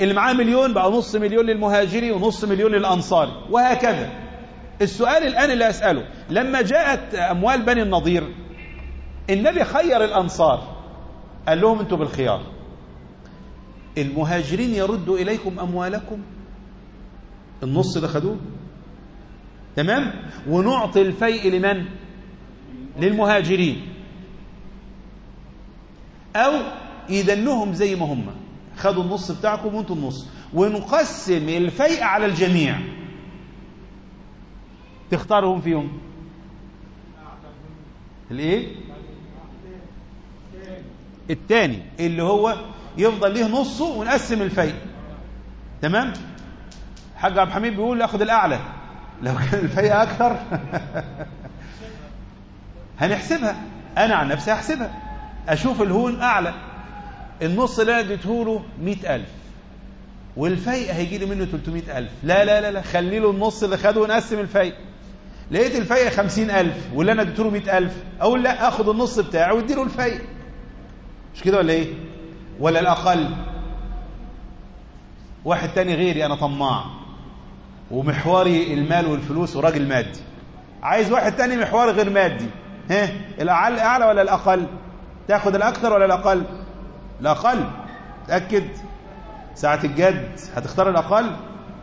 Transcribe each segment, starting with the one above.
اللي معاه مليون بقى نص مليون للمهاجري ونص مليون للأنصاري، وهكذا. السؤال الآن اللي أسأله، لما جاءت أموال بني النضير النبي خير الأنصار، قال لهم أنتوا بالخيار، المهاجرين يردوا إليكم أموالكم، النص اللي خدوه تمام، ونعطي الفيء لمن؟ للمهاجرين، أو يدنهم زي ما هم خدوا النص بتاعكم وانتوا النص، ونقسم الفيء على الجميع. تختارهم فيهم الايه؟ الثاني اللي هو يفضل ليه نصه ونقسم الفيء. تمام. حاج عبد الحميد بيقول اخد الاعلى، لو كان الفيء اكثر هنحسبها، انا عن نفسي هحسبها، اشوف الهون اعلى، النص اللي انا اديته له 100,000 والفيء هيجي لي منه 300,000، لا لا لا لا، خلي له النص اللي خده ونقسم الفيء. لقيت الفيء 50,000 واللي انا اديته له 100,000، اقول لا، اخد النص بتاعه وادي له الفيء. مش كده ولا ايه؟ ولا الاقل؟ واحد تاني غيري انا طماع ومحوري المال والفلوس وراجل مادي، عايز واحد تاني محوري غير مادي، ها الاعلى ولا الاقل؟ تاخد الاكثر ولا الاقل؟ الاقل. تاكد ساعه الجد هتختار الاقل.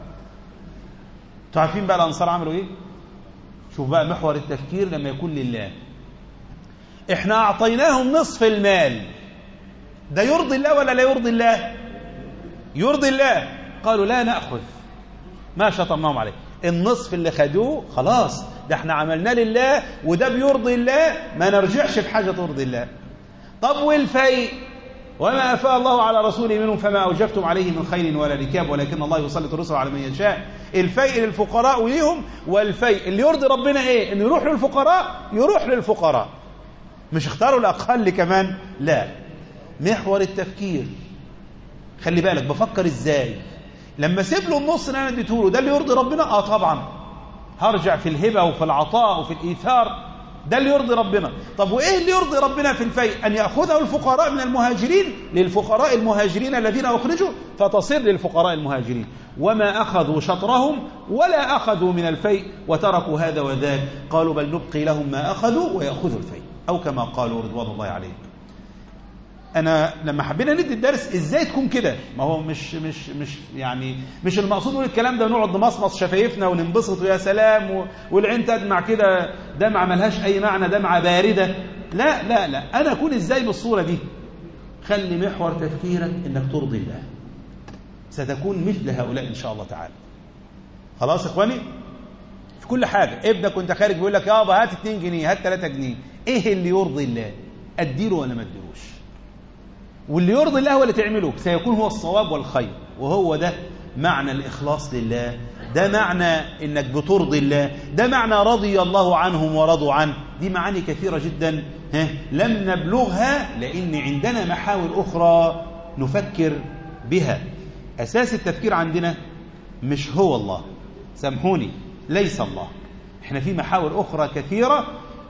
انتوا عارفين بقى الانصار عملوا ايه؟ شوف بقى محور التفكير لما يكون لله. احنا اعطيناهم نصف المال، ده يرضي الله ولا لا يرضي الله؟ يرضي الله. قالوا لا نأخذ، ما شطمناهم عليه، النصف اللي خدوه خلاص، ده احنا عملناه لله وده بيرضي الله، ما نرجعش بحاجة ترضي الله. طب والفيء؟ وما أفاء الله على رسوله منهم فما أوجفتم عليه من خيل ولا ركاب ولكن الله يسلط الرسل على من يشاء. الفيء للفقراء وليهم، والفيء اللي يرضي ربنا ايه؟ انه يروح للفقراء، يروح للفقراء. مش اختاروا الأقل كمان، لا. محور التفكير، خلي بالك بفكر ازاي لما اسيب له النص اللي انا اديته له، ده اللي يرضي ربنا؟ طبعا هرجع في الهبه وفي العطاء وفي الايثار، ده اللي يرضي ربنا. طب وايه اللي يرضي ربنا في الفيء؟ ان ياخذه الفقراء من المهاجرين للفقراء المهاجرين الذين اخرجوا، فتصير للفقراء المهاجرين. وما اخذوا شطرهم ولا اخذوا من الفيء وتركوا هذا وذاك، قالوا بل نبقي لهم ما اخذوا وياخذوا الفيء، او كما قالوا رضوان الله عليهم. أنا لما حبينا ندي الدرس إزاي تكون كده، ما هو مش يعني مش المقصود نقول الكلام ده نقعد نمصمص شفايفنا وننبسط ويا سلام والعين تدمع كده، دمعة ملهاش أي معنى، دمعة باردة. لا لا لا، أنا أكون إزاي بالصورة دي؟ خلي محور تفكيرك إنك ترضي الله، ستكون مثل هؤلاء إن شاء الله تعالى. خلاص يا إخواني؟ في كل حاجة ابنك وانت خارج بيقول لك يابا هات 2 جنيه، هات 3 جنيه، إيه اللي يرضي الله؟ أديله ولا ما أديلوش؟ واللي يرضي الله هو اللي تعمله، سيكون هو الصواب والخير. وهو ده معنى الإخلاص لله، ده معنى إنك بترضي الله، ده معنى رضي الله عنهم ورضوا عنه. دي معاني كثيرة جدا لم نبلغها لأن عندنا محاور أخرى نفكر بها. أساس التفكير عندنا مش هو الله، سامحوني، ليس الله. احنا في محاور أخرى كثيرة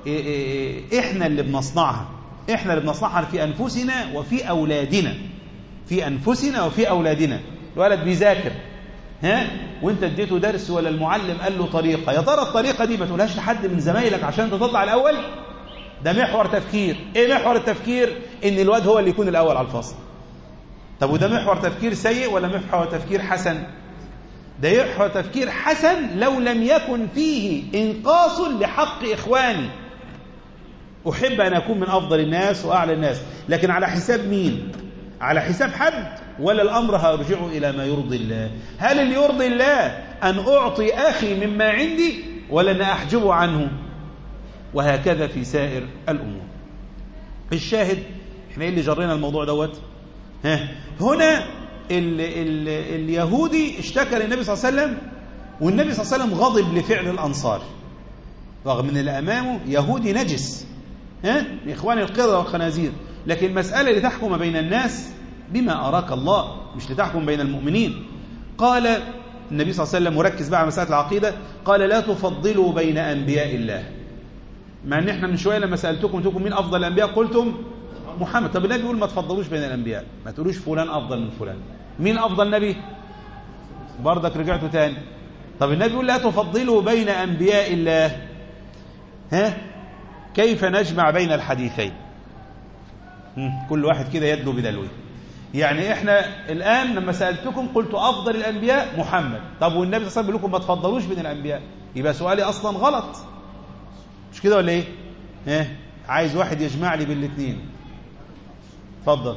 احنا اللي بنصنعها، احنا اللي بنصنعها في أنفسنا وفي أولادنا، في أنفسنا وفي أولادنا. الولد بيذاكر وانت اديته درس ولا المعلم قال له طريقة، يا ترى الطريقة دي ما تقولهاش لحد من زمايلك عشان تطلع الأول؟ ده محور تفكير. ايه محور التفكير؟ ان الواد هو اللي يكون الأول على الفصل. طب وده محور تفكير سيء ولا محور تفكير حسن؟ ده محور تفكير حسن لو لم يكن فيه إنقاص لحق إخواني. أحب أن أكون من أفضل الناس وأعلى الناس، لكن على حساب مين؟ على حساب حد؟ ولا الأمر هرجع إلى ما يرضي الله؟ هل اللي يرضي الله أن أعطي أخي مما عندي ولا أن أحجبه عنه؟ وهكذا في سائر الأمور. الشاهد إحنا إيه اللي جرينا الموضوع دوت؟ هنا اليهودي اشتكى للنبي صلى الله عليه وسلم، والنبي صلى الله عليه وسلم غضب لفعل الأنصار رغم أن اللي أمامه يهودي نجس، إخوان القردة والخنازير، لكن المسألة لتحكم بين الناس بما أراك الله، مش لتحكم بين المؤمنين. قال النبي صلى الله عليه وسلم، وركز بقى على مسألة العقيدة، قال لا تفضلوا بين أنبياء الله. مع أن احنا من شوية لما سألتكم مين أفضل الأنبياء قلتم محمد. طب النبي يقول ما تفضلوش بين الأنبياء، ما تقولوش فلان أفضل من فلان. مين أفضل نبي؟ بردك رجعتوا تاني. طب النبي يقول لا تفضلوا بين أنبياء الله، كيف نجمع بين الحديثين؟ كل واحد كده يدلو بدلوه. يعني احنا الآن لما سألتكم قلت أفضل الأنبياء محمد، طب والنبي صلى الله عليه وسلم بيقول لكم ما تفضلوش بين الأنبياء، يبقى سؤالي أصلا غلط، مش كده ولا إيه؟ عايز واحد يجمع لي بين الاثنين. اتفضل.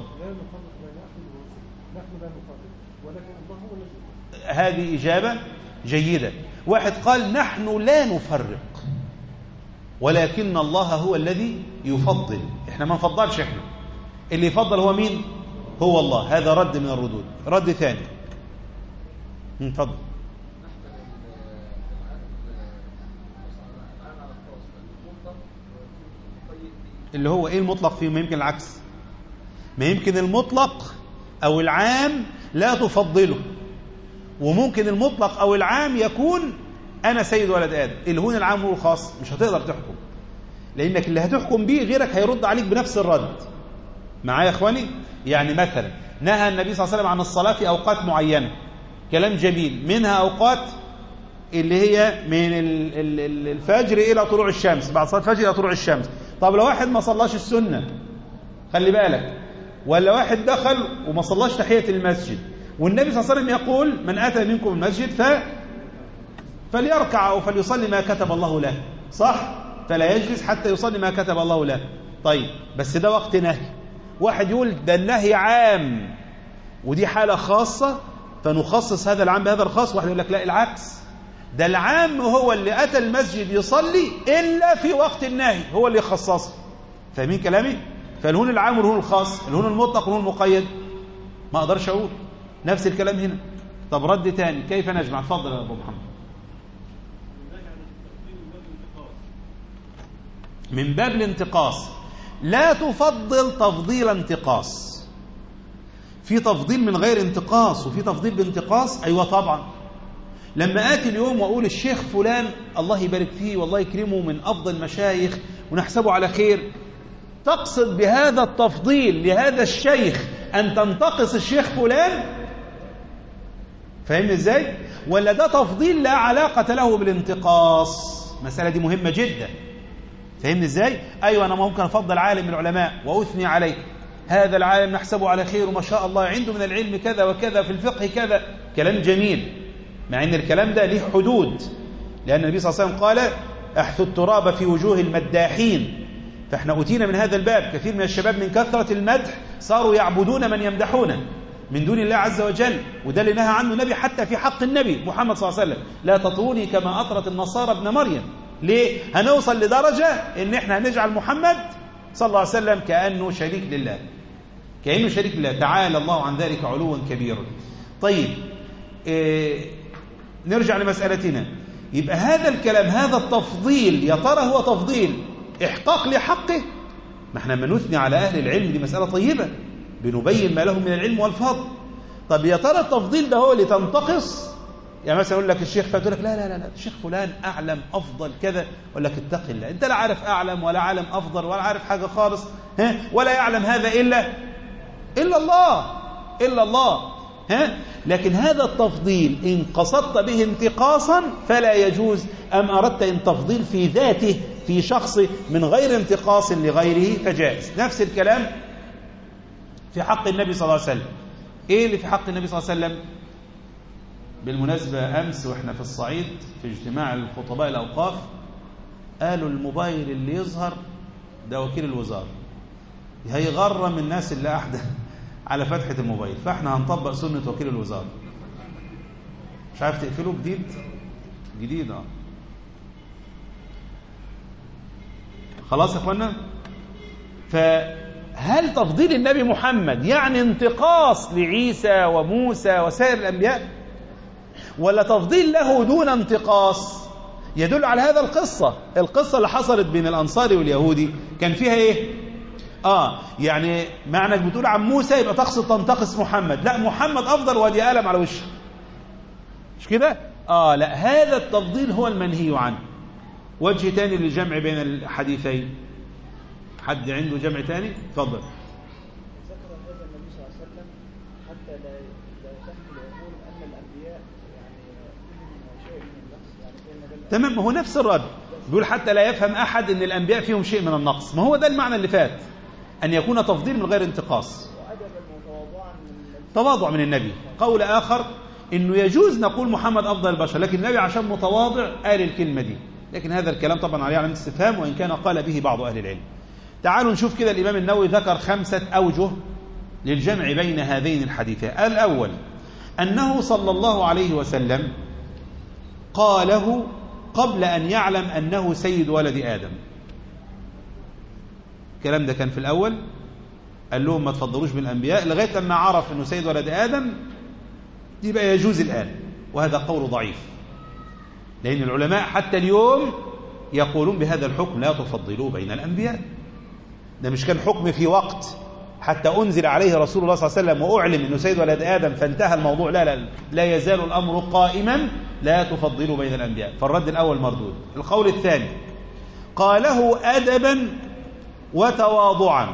هذه إجابة جيدة. واحد قال نحن لا نفرق ولكن الله هو الذي يفضل، احنا ما نفضلش، احنا اللي يفضل هو مين؟ هو الله. هذا رد من الردود. رد ثاني. اتفضل. اللي هو ايه المطلق فيه؟ ما يمكن العكس، ما يمكن المطلق او العام لا تفضله، وممكن المطلق او العام يكون انا سيد ولد ادم. اللي هو العام هو الخاص، مش هتقدر تحكم، لانك اللي هتحكم به غيرك هيرد عليك بنفس الرد. معايا يا اخواني؟ يعني مثلا نهى النبي صلى الله عليه وسلم عن الصلاة في اوقات معينة، كلام جميل، منها اوقات اللي هي من الفجر الى طلوع الشمس، بعد صلاة الفجر الى طلوع الشمس. طب لو واحد ما صلاش السنة، خلي بالك، ولا واحد دخل وما صلاش تحية المسجد، والنبي صلى الله عليه وسلم يقول من أتى منكم المسجد فليركع أو فليصلي ما كتب الله له، صح؟ فلا يجلس حتى يصلي ما كتب الله له. طيب بس ده وقت نهي. واحد يقول ده النهي عام ودي حالة خاصة فنخصص هذا العام بهذا الخاص. واحد يقول لك لا، العكس، ده العام هو اللي أتى المسجد يصلي إلا في وقت النهي، هو اللي يخصصه. فاهمين كلامي؟ فالهون العام والهون الخاص، الهون المطلق والهون المقيد، ما أقدرش أقول. نفس الكلام هنا. طب رد تاني، كيف نجمع؟ اتفضل يا أبو محمد. من باب الانتقاص. لا تفضل تفضيل انتقاص. في تفضيل من غير انتقاص وفي تفضيل بانتقاص. أيوة طبعا. لما آتي اليوم وأقول الشيخ فلان الله يبارك فيه والله يكرمه من أفضل المشايخ ونحسبه على خير، تقصد بهذا التفضيل لهذا الشيخ أن تنتقص الشيخ فلان؟ فاهمني ازاي؟ ولا ده تفضيل لا علاقة له بالانتقاص؟ المسألة دي مهمة جدا. فاهمني ازاي؟ أيوة أنا ممكن أفضل عالم من العلماء وأثني عليه، هذا العالم نحسبه على خير وما شاء الله عنده من العلم كذا وكذا، في الفقه كذا، كلام جميل، مع أن الكلام ده له حدود، لأن النبي صلى الله عليه وسلم قال احثوا التراب في وجوه المداحين. فاحنا أتينا من هذا الباب. كثير من الشباب من كثرة المدح صاروا يعبدون من يمدحونه من دون الله عز وجل، وده اللي نهى عنه النبي حتى في حق النبي محمد صلى الله عليه وسلم. لا تطروني كما أطرت النصارى ابن مريم. ليه؟ هنوصل لدرجة ان احنا هنجعل محمد صلى الله عليه وسلم كأنه شريك لله، كأنه شريك لله. تعالى الله عن ذلك علوا كبيرا. طيب نرجع لمسألتنا. يبقى هذا الكلام، هذا التفضيل، يا ترى هو تفضيل إحقاق لحقه؟ ما احنا لما نثني على أهل العلم دي مسألة طيبة، بنبين ما لهم من العلم والفضل. طب يا ترى التفضيل ده هو اللي تنتقص؟ يعني مثلا يقول لك الشيخ فتقول لك لا لا لا الشيخ فلان أعلم أفضل كذا، يقول لك اتق الله، أنت لا عارف أعلم ولا عالم أفضل ولا عارف حاجة خالص، ولا يعلم هذا إلا الله. لكن هذا التفضيل إن قصدت به انتقاصا فلا يجوز، أم أردت إن تفضيل في ذاته في شخص من غير انتقاص لغيره فجائز. نفس الكلام في حق النبي صلى الله عليه وسلم. إيه اللي في حق النبي صلى الله عليه وسلم؟ بالمناسبة أمس وإحنا في الصعيد في اجتماع الخطباء الأوقاف قالوا الموبايل اللي يظهر ده وكيل الوزارة، هيغرم الناس اللي قاعدة على فتحة الموبايل، فاحنا هنطبق سنة وكيل الوزارة. مش عارف تقفله جديد خلاص يا اخوانا. فهل تفضيل النبي محمد يعني انتقاص لعيسى وموسى وسائر الأنبياء، ولا تفضيل له دون انتقاص؟ يدل على هذا القصة اللي حصلت بين الأنصاري واليهودي كان فيها ايه؟ يعني معنى بتقول عن موسى يبقى تقصد تنتقص محمد، لا محمد أفضل ودي قلم على وشه، مش كده؟ لا، هذا التفضيل هو المنهي عنه. وجه تاني للجمع بين الحديثين، حد عنده جمع تاني؟ اتفضل. تمام، ما هو نفس الرد، بيقول حتى لا يفهم أحد أن الأنبياء فيهم شيء من النقص. ما هو ده المعنى اللي فات، أن يكون تفضيل من غير انتقاص، تواضع من النبي. قول آخر أنه يجوز نقول محمد أفضل البشر، لكن النبي عشان متواضع قال الكلمة دي، لكن هذا الكلام طبعا عليه علامة استفهام، وإن كان قال به بعض أهل العلم. تعالوا نشوف كده، الإمام النووي ذكر 5 أوجه للجمع بين هذين الحديثين. الأول أنه صلى الله عليه وسلم قاله قبل أن يعلم أنه سيد ولد آدم. الكلام ده كان في الأول، قال لهم ما تفضلوش بالأنبياء لغاية لما عرف أنه سيد ولد آدم، يبقى يجوز الآن. وهذا قول ضعيف، لأن العلماء حتى اليوم يقولون بهذا الحكم، لا تفضلوا بين الأنبياء. ده مش كان حكم في وقت حتى أنزل عليه رسول الله صلى الله عليه وسلم وأعلم أنه سيد ولد آدم فانتهى الموضوع، لا يزال الأمر قائما، لا تفضلوا بين الأنبياء. فالرد الأول مردود. القول الثاني قاله أدبا وتواضعا،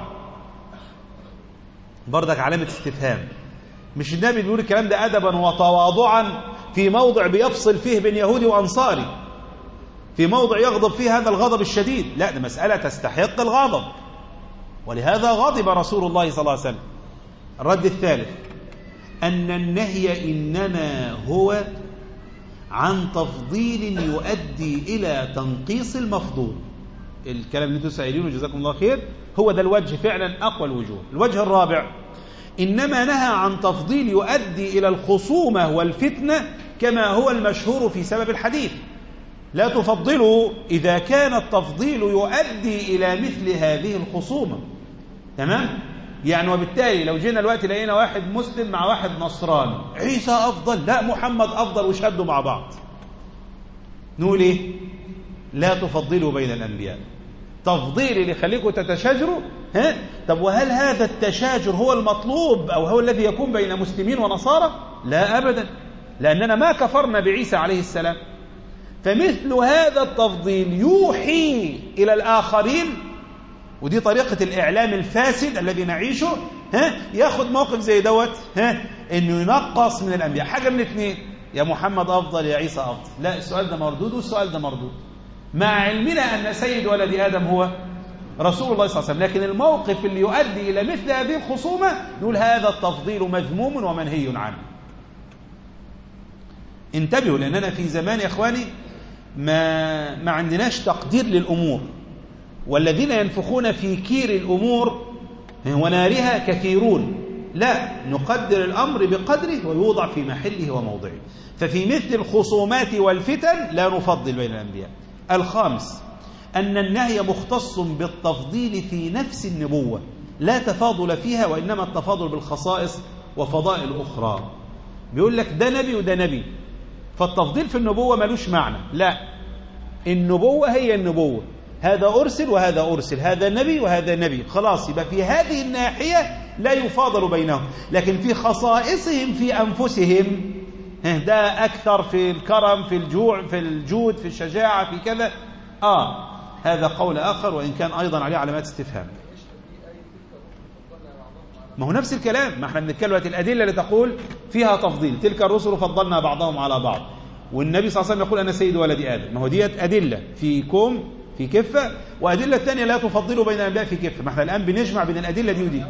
بردك علامة استفهام. مش النبي بيقول الكلام ده أدبا وتواضعا في موضع بيفصل فيه بين يهودي وأنصاري، في موضع يغضب فيه هذا الغضب الشديد، لا، ده مسألة تستحق الغضب، ولهذا غضب رسول الله صلى الله عليه وسلم. الرد الثالث أن النهي إنما هو عن تفضيل يؤدي إلى تنقيص المفضول. الكلام اللي انتم سائلينه جزاكم الله خير هو ده الوجه فعلا أقوى الوجوه. الوجه الرابع إنما نهى عن تفضيل يؤدي إلى الخصومة والفتنة كما هو المشهور في سبب الحديث. لا تفضلوا إذا كان التفضيل يؤدي إلى مثل هذه الخصومة. تمام؟ يعني وبالتالي لو جينا الوقت لقينا واحد مسلم مع واحد نصراني، عيسى أفضل، لا محمد أفضل، وشدوا مع بعض، نقول إيه؟ لا تفضلوا بين الأنبياء. تفضيل اللي يخليكم تتشاجروا. طب وهل هذا التشاجر هو المطلوب أو هو الذي يكون بين مسلمين ونصارى؟ لا أبدا، لأننا ما كفرنا بعيسى عليه السلام. فمثل هذا التفضيل يوحي إلى الآخرين، ودي طريقة الإعلام الفاسد الذي نعيشه، ياخد موقف زي دوت، إنه ينقص من الأنبياء. حاجة من اثنين، يا محمد أفضل يا عيسى أفضل. لا، السؤال ده مردود والسؤال ده مردود، مع علمنا أن سيد ولد آدم هو رسول الله صلى الله عليه وسلم. لكن الموقف اللي يؤدي إلى مثل هذه الخصومة نقول هذا التفضيل مذموم ومنهي عنه. انتبهوا، لأننا في زمان يا إخواني ما عندناش تقدير للأمور، والذين ينفخون في كير الأمور ونارها كثيرون. لا، نقدر الأمر بقدره ويوضع في محله وموضعه. ففي مثل الخصومات والفتن لا نفضل بين الأنبياء. الخامس أن النهي مختص بالتفضيل في نفس النبوة، لا تفاضل فيها، وإنما التفاضل بالخصائص وفضائل أخرى. بيقول لك ده نبي وده نبي، فالتفضيل في النبوة ملوش معنى. لا، النبوة هي النبوة، هذا أرسل وهذا أرسل، هذا نبي وهذا نبي، خلاص. يبقى في هذه الناحية لا يفاضل بينهم، لكن في خصائصهم في أنفسهم ده أكثر في الكرم، في الجوع، في الجود، في الشجاعة، في كذا. هذا قول آخر، وإن كان أيضا عليه علامات استفهام. ما هو نفس الكلام، ما احنا بنتكلم الأدلة اللي تقول فيها تفضيل، تلك الرسل فضلنا بعضهم على بعض، والنبي صلى الله عليه وسلم يقول أنا سيد ولد آدم. ما هو ديت أدلة في كوم في كفة، وأدلة الثانية لا تفضلوا بين الأنبياء في كفة. ما احنا الآن بنجمع بين الأدلة دي ودي.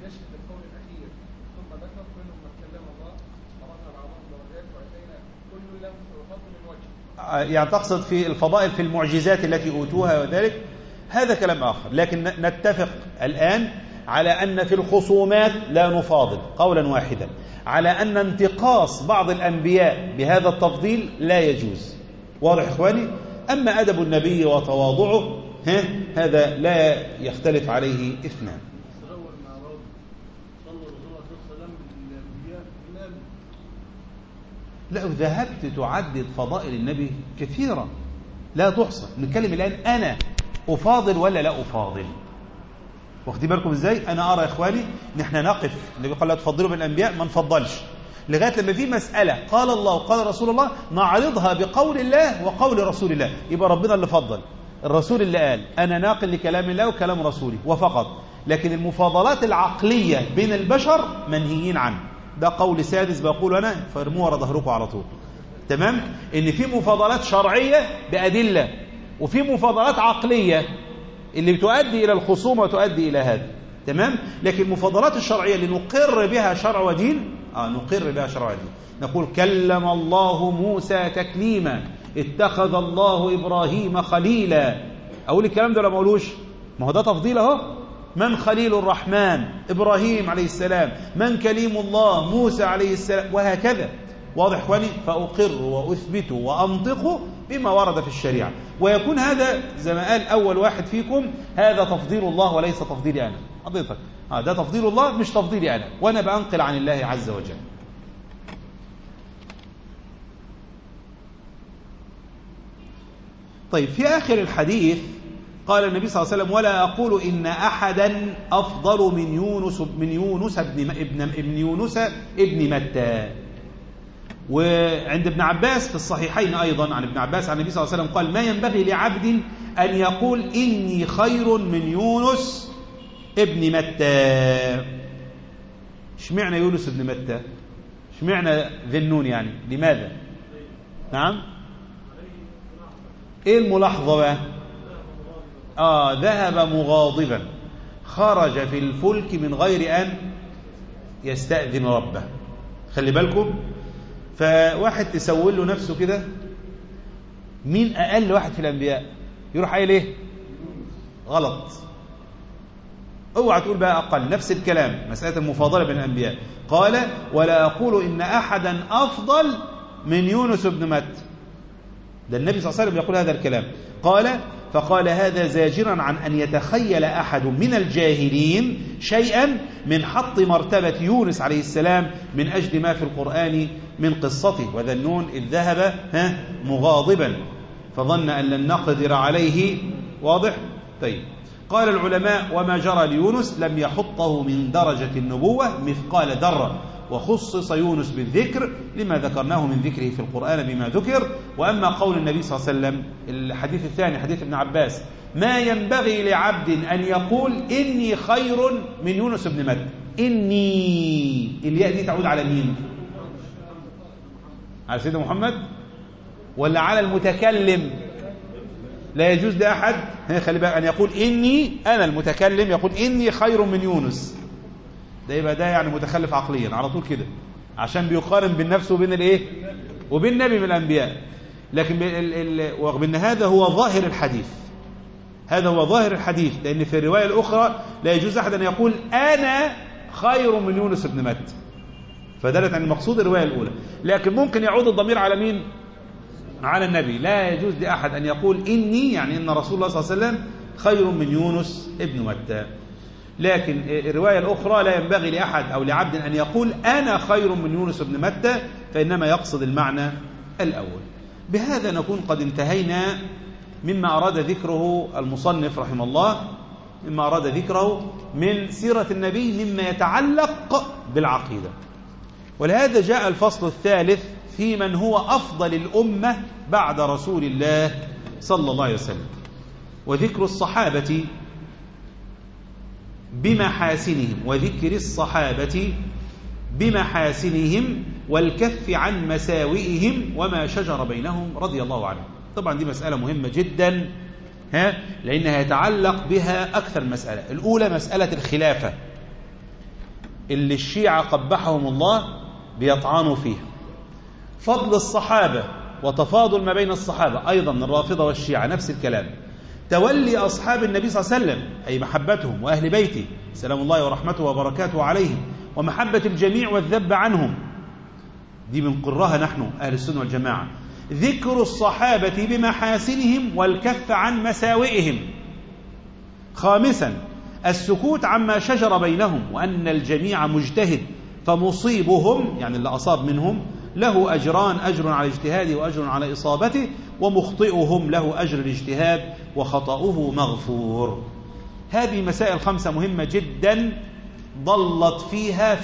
يعني تقصد في الفضائل في المعجزات التي أوتوها وذلك، هذا كلام آخر. لكن نتفق الآن على أن في الخصومات لا نفاضل قولا واحدا، على أن انتقاص بعض الأنبياء بهذا التفضيل لا يجوز. واضح إخواني؟ أما أدب النبي وتواضعه هذا لا يختلف عليه اثنان. لا، ذهبت تعدد فضائل النبي كثيرة لا تحصى. نتكلم الآن أنا أفاضل ولا لا أفاضل. واخدين بالكم إزاي؟ أنا أرى يا إخواني نحن نقف، النبي قال لا تفضلوا بالأنبياء، ما نفضلش لغاية لما في مسألة قال الله وقال رسول الله نعرضها بقول الله وقول رسول الله، يبقى ربنا اللي فضل، الرسول اللي قال أنا ناقل لكلام الله وكلام رسوله وفقط. لكن المفاضلات العقلية بين البشر منهيين عنه. ده قول سادس بقول أنا، فارموه ورا ظهركم على طول. تمام؟ إن في مفاضلات شرعية بأدلة، وفي مفاضلات عقلية اللي بتؤدي إلى الخصومة وتؤدي إلى هذا، تمام؟ لكن المفاضلات الشرعية اللي نقر بها شرع ودين، نقر بها شرع ودين، نقول كلم الله موسى تكليما، اتخذ الله إبراهيم خليلا. أقول الكلام ده ولا ما أقولوش؟ ما هو ده تفضيل أهو. من خليل الرحمن؟ إبراهيم عليه السلام. من كليم الله؟ موسى عليه السلام، وهكذا. واضح إخواني؟ فأقر وأثبت وأنطق بما ورد في الشريعة، ويكون هذا زي ما قال أول واحد فيكم، هذا تفضيل الله وليس تفضيلي أنا. حضرتك ده تفضيل الله مش تفضيلي أنا، وأنا بأنقل عن الله عز وجل. طيب، في آخر الحديث قال النبي صلى الله عليه وسلم: ولا أقول إن أحدا أفضل من يونس ابن متى. وعند ابن عباس في الصحيحين أيضا عن ابن عباس عن النبي صلى الله عليه وسلم قال: ما ينبغي لعبد أن يقول إني خير من يونس ابن متى. اشمعنى يونس ابن متى؟ اشمعنى ذي النون يعني؟ لماذا؟ نعم، ايه الملاحظة بقى؟ ذهب مغاضبا، خرج في الفلك من غير أن يستأذن ربه. خلي بالكم، فواحد تسول له نفسه كده، مين أقل واحد في الأنبياء؟ يروح قايل ايه؟ غلط. اوعى تقول بقى أقل، نفس الكلام، مسألة المفاضلة بين الأنبياء. قال: ولا أقول إن أحدا أفضل من يونس بن متى. ده النبي صلى الله عليه وسلم يقول هذا الكلام. فقال: هذا زاجرا عن أن يتخيل أحد من الجاهلين شيئا من حط مرتبة يونس عليه السلام من أجل ما في القرآن من قصته، وذا النون إذ ذهب مغاضبا فظن أن لن نقدر عليه. واضح؟ طيب، قال العلماء: وما جرى ليونس لم يحطه من درجة النبوة مثقال ذرة، وخصص يونس بالذكر لما ذكرناه من ذكره في القرآن بما ذكر. وأما قول النبي صلى الله عليه وسلم الحديث الثاني حديث ابن عباس: ما ينبغي لعبد أن يقول إني خير من يونس بن متى. إني، الياء دي تعود على مين؟ على سيدنا محمد ولا على المتكلم؟ لا يجوز لأحد، خلي بالك، أن يقول إني، أنا المتكلم يقول إني خير من يونس. ده يبقى ده يعني متخلف عقليا على طول كده، عشان بيقارن بين نفسه وبين الايه؟ وبين نبي من الانبياء. لكن وبان هذا هو ظاهر الحديث، هذا هو ظاهر الحديث، لان في الروايه الاخرى لا يجوز احد ان يقول انا خير من يونس بن متى، فدلت عن المقصود الروايه الاولى. لكن ممكن يعود الضمير على مين؟ على النبي. لا يجوز لاحد ان يقول اني، يعني ان رسول الله صلى الله عليه وسلم خير من يونس ابن متى. لكن الرواية الأخرى: لا ينبغي لأحد أو لعبد أن يقول أنا خير من يونس بن متى، فإنما يقصد المعنى الأول. بهذا نكون قد انتهينا مما أراد ذكره المصنف رحمه الله، مما أراد ذكره من سيرة النبي مما يتعلق بالعقيدة. ولهذا جاء الفصل الثالث في من هو أفضل الأمة بعد رسول الله صلى الله عليه وسلم، وذكر الصحابة بمحاسنهم، وذكر الصحابة بمحاسنهم والكف عن مساوئهم وما شجر بينهم رضي الله عنهم. طبعا دي مسألة مهمة جدا، لأنها يتعلق بها أكثر مسألة. الأولى مسألة الخلافة اللي الشيعة قبحهم الله بيطعنوا فيها، فضل الصحابة وتفاضل ما بين الصحابة، أيضا الرافضة والشيعة نفس الكلام. تولي أصحاب النبي صلى الله عليه وسلم أي محبتهم، وأهل بيته سلام الله ورحمته وبركاته عليهم، ومحبة الجميع والذب عنهم، دي من قرها نحن أهل السنة والجماعة. ذكر الصحابة بمحاسنهم والكف عن مساوئهم. خامسا السكوت عما شجر بينهم، وأن الجميع مجتهد، فمصيبهم يعني اللي أصاب منهم له أجران: أجر على اجتهاده وأجر على إصابته، ومخطئهم له أجر الاجتهاد وخطأه مغفور. هذه مسائل 5 مهمة جدا ضلت فيها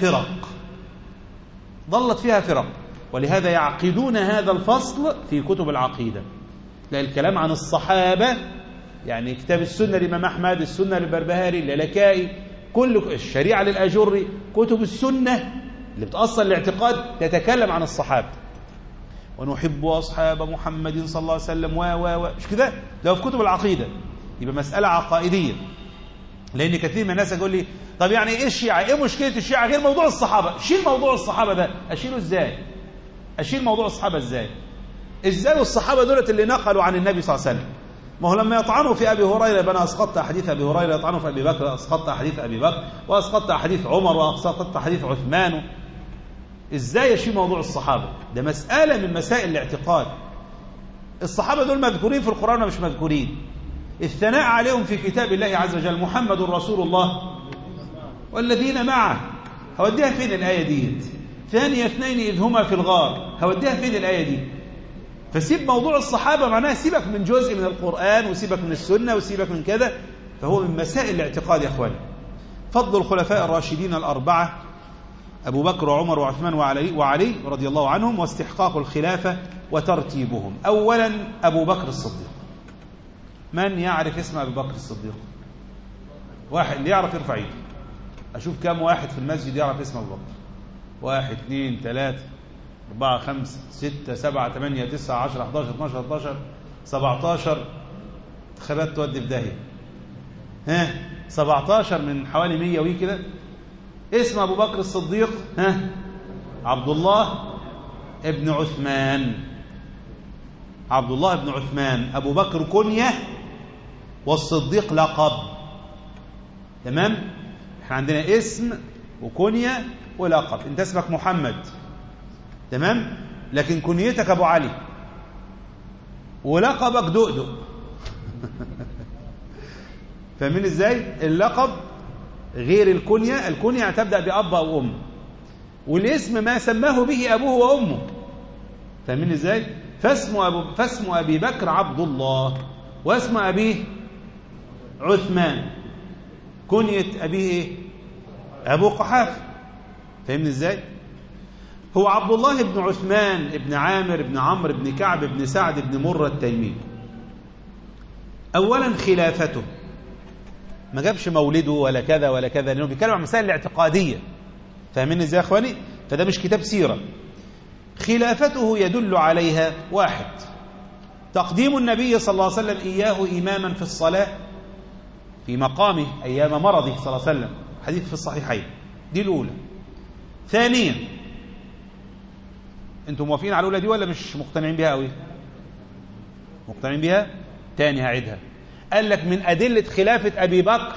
فرق، ولهذا يعقدون هذا الفصل في كتب العقيدة. لا الكلام عن الصحابة، يعني كتاب السنة للإمام أحمد، السنة للبربهاري، للالكائي، كل الشريعة للأجري، كتب السنة اللي بتأصل الاعتقاد تتكلم عن الصحابة. ونحب أصحاب محمد صلى الله عليه وسلم مش كده؟ لو في كتب العقيدة يبقى مسألة عقائدية. لأن كثير من الناس يقول لي طب يعني إيه الشيعة؟ إيه مشكلة الشيعة غير موضوع الصحابة؟ شيل موضوع الصحابة ده. أشيله إزاي؟ أشيل موضوع الصحابة إزاي؟ إزاي والصحابة دولت اللي نقلوا عن النبي صلى الله عليه وسلم؟ ما هو لما يطعنوا في أبي هريرة يبقى أنا أسقطت حديث أبي هريرة، يطعنوا في أبي بكر أسقطت حديث أبي بكر، وأسقطت حديث عمر، وأسقطت حديث عثمان. إزاي يشيل موضوع الصحابة؟ ده مسألة من مسائل الاعتقاد. الصحابة دول مذكورين في القرآن مش مذكورين. الثناء عليهم في كتاب الله عز وجل محمد رسول الله والذين معه. هوديها فين الآية دي؟ ثاني اثنين إذ هما في الغار. هوديها فين الآية دي؟ فسيب موضوع الصحابة معناها سيبك من جزء من القرآن وسيبك من السنة وسيبك من كذا. فهو من مسائل الاعتقاد يا أخواني. فضل الخلفاء الراشدين الأربعة أبو بكر وعمر وعثمان وعلي رضي الله عنهم واستحقاق الخلافة وترتيبهم. أولا أبو بكر الصديق. من يعرف اسم أبو بكر الصديق؟ واحد اللي يعرف يرفع ايده. أشوف كم واحد في المسجد يعرف اسم أبو بكر. 1 2 3 4 5 6 7 8 9 10 11 12 13 17. خبات تودي في داهية. 17 من حوالي 100 وي كده. اسم أبو بكر الصديق عبد الله ابن عثمان. عبد الله ابن عثمان. أبو بكر كنية والصديق لقب. تمام؟ احنا عندنا اسم وكنية ولقب. انت اسمك محمد، تمام؟ لكن كنيتك أبو علي ولقبك دؤدؤ. فاهمين ازاي؟ اللقب غير الكنية. الكنية تبدأ بأب أو أم، والاسم ما سماه به أبوه وأمه. فاهمين ازاي؟ فاسم أبي بكر عبد الله، واسم أبيه عثمان. كنية أبيه إيه؟ أبو قحافة. فاهمين ازاي؟ هو عبد الله بن عثمان بن عامر بن عمرو بن كعب بن سعد بن مرة التيمي. أولا خلافته، ما جابش مولده ولا كذا ولا كذا، لأنه بيتكلم عن مسائل الاعتقادية. فاهمين ازاي يا اخواني؟ فده مش كتاب سيرة. خلافته يدل عليها: واحد، تقديم النبي صلى الله عليه وسلم إياه إماما في الصلاة في مقامه أيام مرضه صلى الله عليه وسلم، حديث في الصحيحين. دي الأولى. ثانيا، انتم موافقين على الأولى دي ولا مش مقتنعين بها قوي؟ مقتنعين بها؟ تاني هعيدها. قال لك من أدلة خلافة أبي بكر،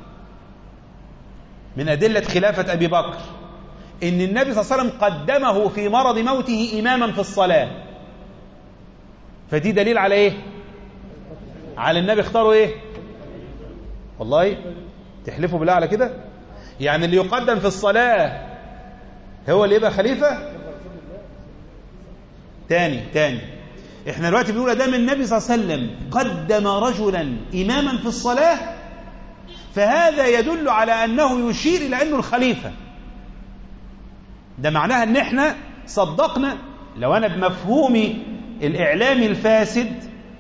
من أدلة خلافة أبي بكر إن النبي صلى الله عليه وسلم قدمه في مرض موته إماما في الصلاة. فدي دليل على إيه؟ على النبي اختاروا إيه؟ والله تحلفوا بالله على كده؟ يعني اللي يقدم في الصلاة هو اللي يبقى خليفة؟ تاني احنا دلوقتي بنقول ده من النبي صلى الله عليه وسلم قدم رجلا إماما في الصلاة، فهذا يدل على أنه يشير إلى أنه الخليفة. ده معناها أن احنا صدقنا. لو أنا بمفهومي الإعلامي الفاسد،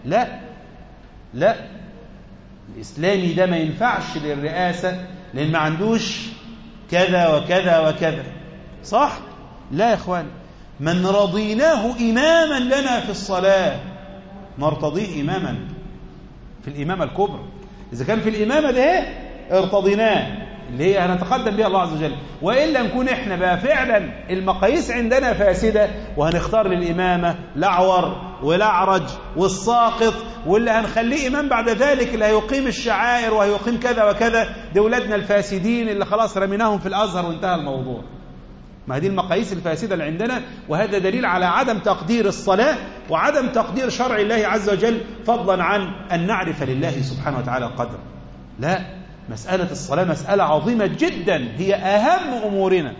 لا الإسلامي ده ما ينفعش للرئاسة لأن ما عندوش كذا وكذا وكذا، صح؟ لا يا إخوان، من رضيناه إماما لنا في الصلاة نرتضيه إماما في الإمامة الكبرى. إذا كان في الإمامة ده ارتضيناه اللي هي هنتقدم بها الله عز وجل، وإلا نكون إحنا بقى فعلا المقاييس عندنا فاسدة، وهنختار للإمامة الأعور والأعرج والساقط، واللي هنخليه إمام بعد ذلك اللي هيقيم الشعائر وهيقيم كذا وكذا، ده ولادنا الفاسدين اللي خلاص رميناهم في الأزهر وانتهى الموضوع. ما هذه المقاييس الفاسدة اللي عندنا، وهذا دليل على عدم تقدير الصلاة وعدم تقدير شرع الله عز وجل، فضلا عن أن نعرف لله سبحانه وتعالى القدر. لا، مسألة الصلاة مسألة عظيمة جدا، هي أهم أمورنا.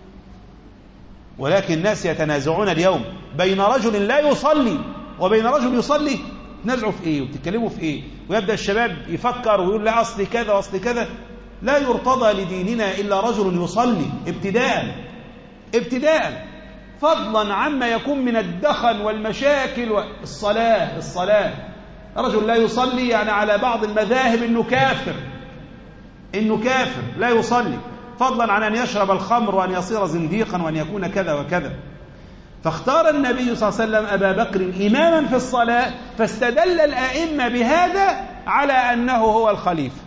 ولكن الناس يتنازعون اليوم بين رجل لا يصلي وبين رجل يصلي. تنازعوا في إيه وبتتكلموا في إيه؟ ويبدأ الشباب يفكر ويقول لا أصلي كذا وأصلي كذا. لا يرتضى لديننا إلا رجل يصلي ابتداء، فضلا عما يكون من الدخن والمشاكل. الصلاة رجل لا يصلي يعني على بعض المذاهب إنه كافر لا يصلي، فضلا عن أن يشرب الخمر وأن يصير زنديقا وأن يكون كذا وكذا. فاختار النبي صلى الله عليه وسلم أبا بكر إماما في الصلاة، فاستدل الأئمة بهذا على أنه هو الخليفة.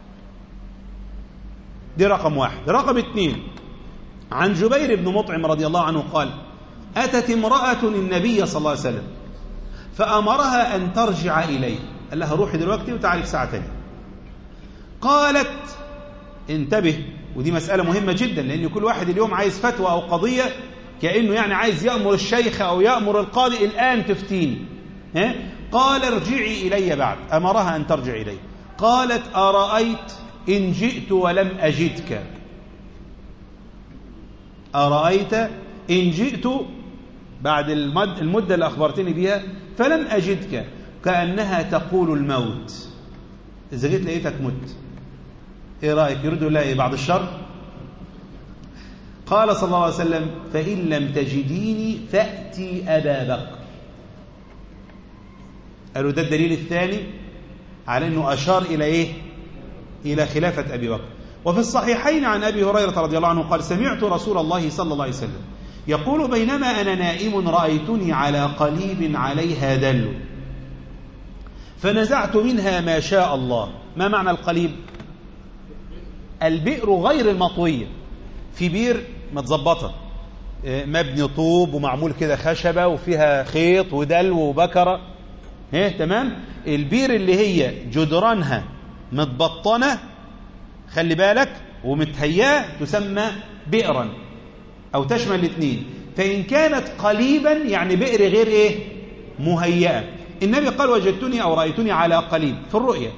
دي رقم واحد. رقم 2، عن جبير بن مطعم رضي الله عنه قال: أتت امرأة النبي صلى الله عليه وسلم فأمرها أن ترجع إليه، قال لها روحي دلوقتي وتعالي في ساعة تانية. قالت، انتبه، ودي مسألة مهمة جدا، لأن كل واحد اليوم عايز فتوى أو قضية كأنه يعني عايز يأمر الشيخ أو يأمر القاضي الآن تفتيني. قال ارجعي إلي بعد، أمرها أن ترجع إليه. قالت أرأيت إن جئت ولم أجدك، أرأيت إن جئت بعد المدة اللي أخبرتني بها فلم أجدك، كأنها تقول الموت، إذا جيت لقيتك مت، إيه رأيك؟ يريد الله إيه بعد الشر؟ قال صلى الله عليه وسلم: فإن لم تجديني فأتي أبا بكر. قالوا ده الدليل الثاني على أنه أشار إلى إيه؟ إلى خلافة أبي بكر. وفي الصحيحين عن أبي هريرة رضي الله عنه قال: سمعت رسول الله صلى الله عليه وسلم يقول: بينما أنا نائم رأيتني على قليب عليها دل، فنزعت منها ما شاء الله. ما معنى القليب؟ البئر غير المطوية، في بير متظبطة، مبني طوب ومعمول كده خشبة وفيها خيط ودلو وبكرة، تمام. البير اللي هي جدرانها متبطنة، خلي بالك، ومتهيئة، تسمى بئرا أو تشمل الاثنين. فإن كانت قليبا يعني بئر غير إيه؟ مهيئة. النبي قال: وجدتني أو رأيتني على قليب في الرؤيا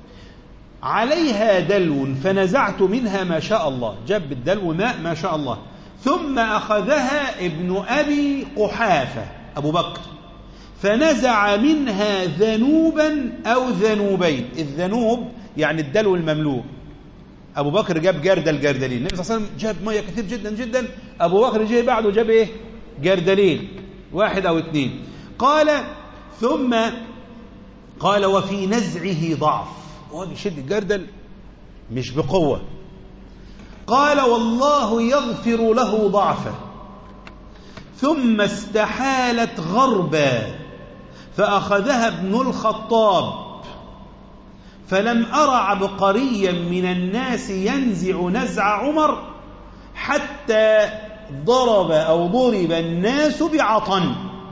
عليها دلو فنزعت منها ما شاء الله، جاب الدلو ماء ما شاء الله، ثم أخذها ابن أبي قحافة أبو بكر فنزع منها ذنوبا أو ذنوبين. الذنوب يعني الدلو المملوء، أبو بكر جاب جردلين، النبي صلى الله عليه وسلم جاب مية كثير جدا جدا، أبو بكر جاي بعده جاب إيه؟ جردلين، 1 أو 2. قال ثم قال: وفي نزعه ضعف، هو بيشد الجردل مش بقوة. قال: والله يغفر له ضعفه. ثم استحالت غربا فأخذها ابن الخطاب، فلم أر عبقريا من الناس ينزع نزع عمر حتى ضرب الناس بعطن،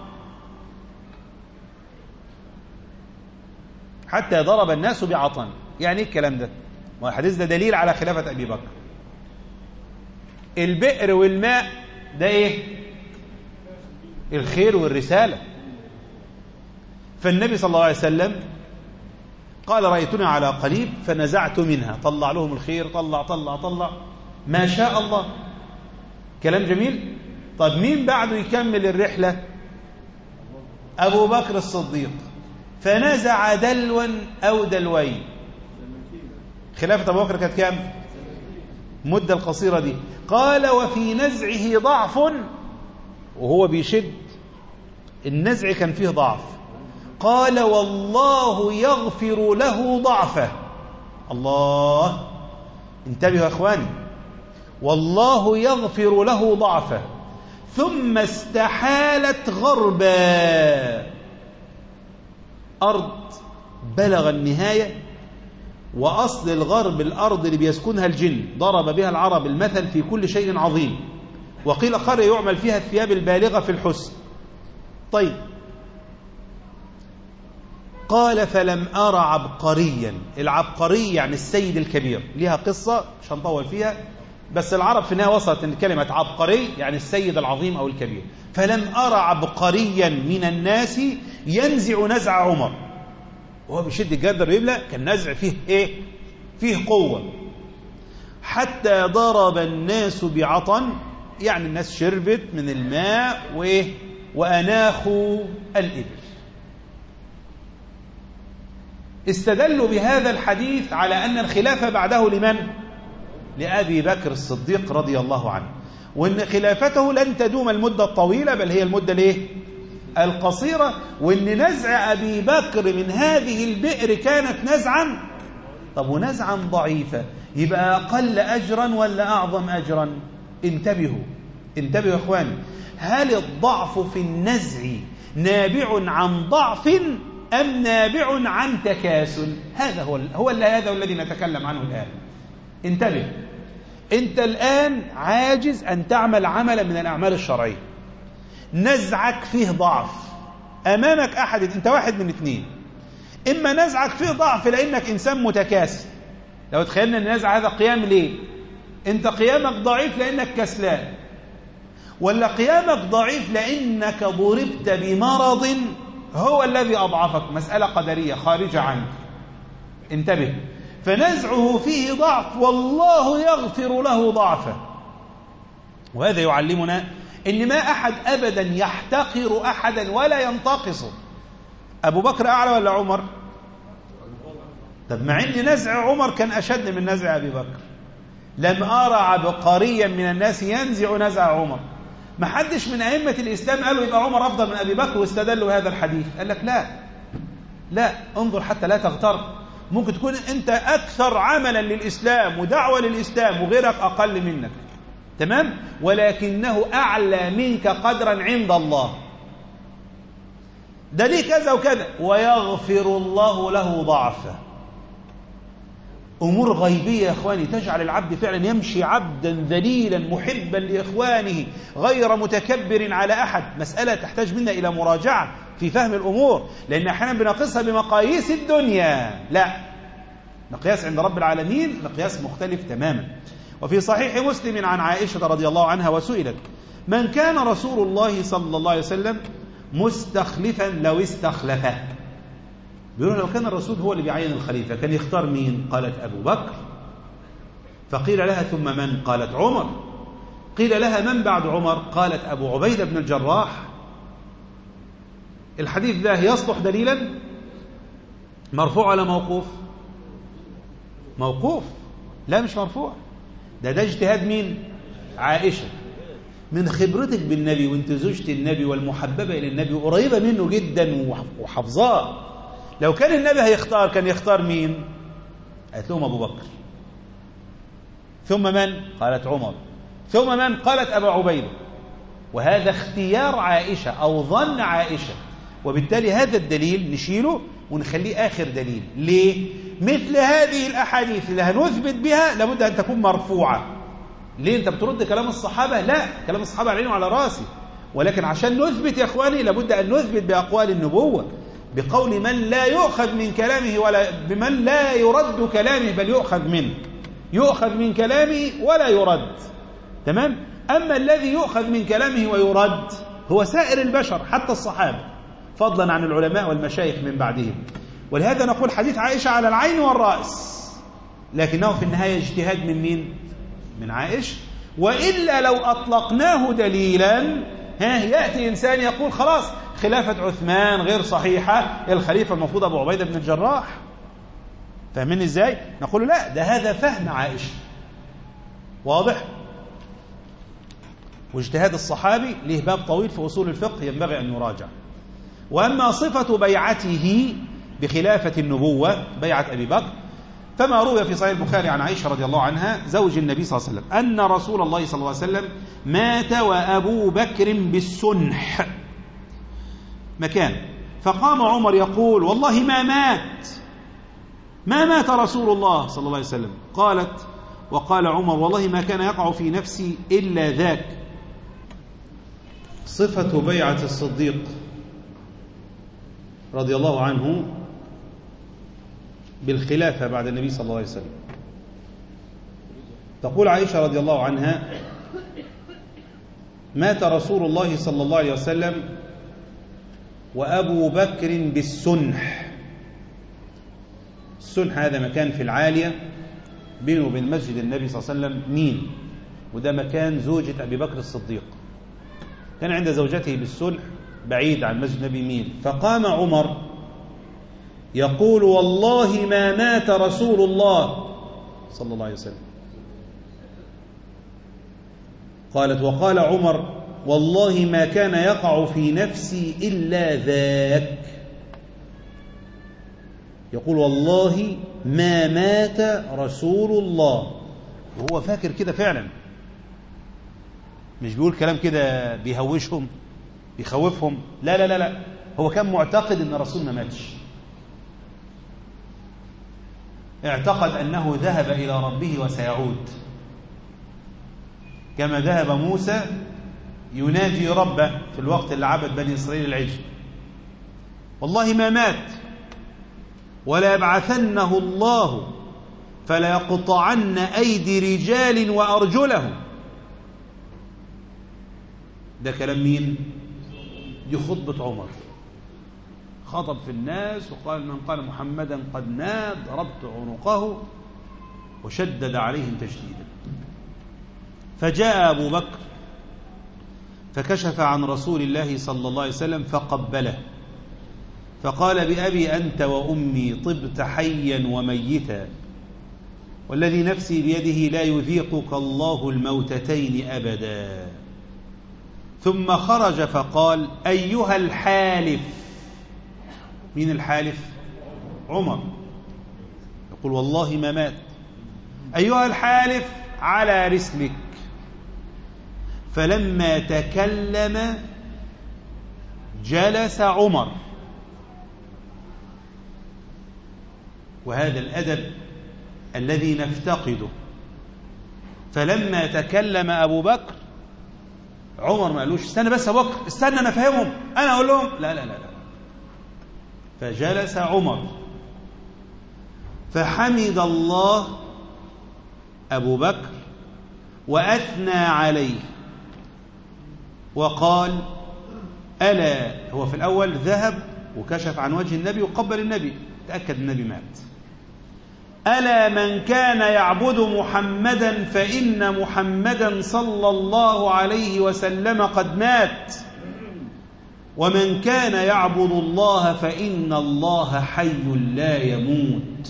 حتى ضرب الناس بعطن. يعني ايه الكلام ده؟ والحديث ده دليل على خلافة أبي بكر. البئر والماء ده ايه؟ الخير والرسالة. فالنبي صلى الله عليه وسلم قال: رأيتني على قليب فنزعت منها، طلع لهم الخير، طلع ما شاء الله. كلام جميل. طب مين بعده يكمل الرحلة؟ أبو بكر الصديق، فنزع دلوا أو دلوين. خلافة أبو بكر كانت كام؟ مدة القصيرة دي. قال: وفي نزعه ضعف، وهو بيشد النزع كان فيه ضعف. قال: والله يغفر له ضعفه. الله، انتبهوا يا اخواني، والله يغفر له ضعفه. ثم استحالت غربا، أرض بلغ النهاية، وأصل الغرب الأرض اللي بيسكنها الجن، ضرب بها العرب المثل في كل شيء عظيم، وقيل قرية يعمل فيها الثياب البالغة في الحسن. طيب، قال: فلم أرى عبقريا. العبقري يعني السيد الكبير، ليها قصة مش هنطول فيها، بس العرب في النهاية وصلت ان كلمة عبقري يعني السيد العظيم أو الكبير. فلم أرى عبقريا من الناس ينزع نزع عمر، وهو بيشد الجردل ويملأ، كان نزع فيه ايه؟ فيه قوة. حتى ضرب الناس بعطن، يعني الناس شربت من الماء وأناخوا الإبل. استدلوا بهذا الحديث على أن الخلافة بعده لمن؟ لأبي بكر الصديق رضي الله عنه، وأن خلافته لن تدوم المدة الطويلة، بل هي المدة القصيرة، وأن نزع أبي بكر من هذه البئر كانت نزعا، طب ونزعا ضعيفة، يبقى أقل أجرا ولا أعظم أجرا؟ انتبهوا يا إخواني. هل الضعف في النزع نابع عن ضعف أم نابع عن تكاسل؟ هذا هو الذي نتكلم عنه الآن. انتبه، أنت الآن عاجز أن تعمل عملا من الأعمال الشرعية، نزعك فيه ضعف، أمامك أحد، أنت واحد من اثنين، إما نزعك فيه ضعف لأنك إنسان متكاسل، لو تخيلنا أن نزع هذا قيام ليه؟ أنت قيامك ضعيف لأنك كسلان، ولا قيامك ضعيف لأنك ضربت بمرض هو الذي أضعفك، مسألة قدرية خارجة عنك. انتبه، فنزعه فيه ضعف والله يغفر له ضعفه. وهذا يعلمنا إن ما أحد أبدا يحتقر أحدا ولا ينتقصه. أبو بكر أعلى ولا عمر؟ طب مع أن نزع عمر كان أشد من نزع أبي بكر. لم أرى عبقريا من الناس ينزع نزع عمر. ما حدش من أئمة الإسلام قالوا يبقى عمر أفضل من أبي بكر واستدلوا هذا الحديث. قال لك لا، انظر حتى لا تغتر. ممكن تكون أنت أكثر عملا للإسلام ودعوة للإسلام وغيرك أقل منك، تمام، ولكنه أعلى منك قدرا عند الله، ده ليه كذا وكذا، ويغفر الله له ضعفه. أمور غيبية يا إخواني تجعل العبد فعلا يمشي عبدا ذليلا محبا لإخوانه غير متكبر على أحد. مسألة تحتاج منا إلى مراجعة في فهم الأمور، لأن أحيانا بنقيسها بمقاييس الدنيا، لا، مقياس عند رب العالمين مقياس مختلف تماما. وفي صحيح مسلم عن عائشة رضي الله عنها وسئلت: من كان رسول الله صلى الله عليه وسلم مستخلفا لو استخلفه؟ بيقولون لو كان الرسول هو اللي بيعين الخليفة كان يختار مين؟ قالت أبو بكر. فقيل لها: ثم من؟ قالت عمر. قيل لها: من بعد عمر؟ قالت أبو عبيدة بن الجراح. الحديث ده يصلح دليلا مرفوع على موقوف؟ موقوف، لا مش مرفوع، ده اجتهاد مين؟ عائشة. من خبرتك بالنبي وانت زوجة النبي والمحببة إلى النبي وقريبة منه جدا وحفظاه، لو كان النبي هيختار كان يختار مين؟ قالت لهم أبو بكر. ثم من؟ قالت عمر. ثم من؟ قالت أبو عبيدة. وهذا اختيار عائشة أو ظن عائشة، وبالتالي هذا الدليل نشيله ونخليه آخر دليل. ليه؟ مثل هذه الأحاديث اللي هنثبت بها لابد أن تكون مرفوعة. ليه أنت بترد كلام الصحابة؟ لا، كلام الصحابة علينا وعلى راسي، ولكن عشان نثبت يا إخواني لابد أن نثبت بأقوال النبوة، بقول من لا يؤخذ من كلامه ولا بمن لا يرد كلامه بل يؤخذ منه، يؤخذ من كلامه ولا يرد، تمام. أما الذي يؤخذ من كلامه ويرد هو سائر البشر حتى الصحابة، فضلا عن العلماء والمشايخ من بعدهم. ولهذا نقول حديث عائشة على العين والرأس، لكنه في النهاية اجتهاد من مين؟ من عائشة. وإلا لو أطلقناه دليلا يأتي إنسان يقول خلاص خلافة عثمان غير صحيحة، الخليفة المفروض أبو عبيدة بن الجراح. فاهمين إزاي؟ نقول لا، ده هذا فهم عائشة، واضح؟ واجتهاد الصحابي له باب طويل في أصول الفقه ينبغي أن يراجع. وأما صفة بيعته بخلافة النبوة بيعة أبي بكر فما روي في صحيح البخاري عن عائشة رضي الله عنها زوج النبي صلى الله عليه وسلم أن رسول الله صلى الله عليه وسلم مات وأبو بكر بالسنح مكان، فقام عمر يقول: والله ما مات رسول الله صلى الله عليه وسلم. قالت: وقال عمر: والله ما كان يقع في نفسي إلا ذاك. صفة بيعة الصديق رضي الله عنه بالخلافة بعد النبي صلى الله عليه وسلم. تقول عائشة رضي الله عنها: مات رسول الله صلى الله عليه وسلم وأبو بكر بالسنح. السنح هذا مكان في العالية بينه وبين مسجد النبي صلى الله عليه وسلم ميل، وده مكان زوجة أبي بكر الصديق، كان عند زوجته بالسنح بعيد عن مسجد النبي ميل. فقام عمر يقول: والله ما مات رسول الله صلى الله عليه وسلم. قالت: وقال عمر: والله ما كان يقع في نفسي إلا ذاك. يقول: والله ما مات رسول الله، وهو فاكر كده فعلا. مش بيقول كلام كده بيهوشهم بيخوفهم، لا لا لا لا، هو كان معتقد ان الرسول ما ماتش، اعتقد انه ذهب الى ربه وسيعود، كما ذهب موسى يناجي ربه في الوقت اللي عبد بني اسرائيل العجل. والله ما مات، ولا يبعثنه الله فلا يقطعن ايدي رجال وارجلهم. ده كلام مين؟ دي خطبة عمر، خطب في الناس وقال: من قال محمدا قد مات ضربت عنقه، وشدد عليهم تشديدا. فجاء أبو بكر فكشف عن رسول الله صلى الله عليه وسلم فقبله، فقال: بأبي أنت وأمي طبت حيا وميتا، والذي نفسي بيده لا يذيقك الله الموتتين أبدا. ثم خرج فقال: أيها الحالف. مين الحالف؟ عمر، يقول: والله ما مات. أيها الحالف على رسلك. فلما تكلم جلس عمر، وهذا الأدب الذي نفتقده. فلما تكلم أبو بكر، عمر ما قالوش: استنى بس يا أبو بكر، استنى أنا أفهمهم، أنا أقول لهم، لا لا لا لا. فجلس عمر فحمد الله أبو بكر وأثنى عليه وقال: ألا. هو في الأول ذهب وكشف عن وجه النبي وقبل النبي، تأكد النبي مات. ألا من كان يعبد محمدا فإن محمدا صلى الله عليه وسلم قد مات، ومن كان يعبد الله فإن الله حي لا يموت.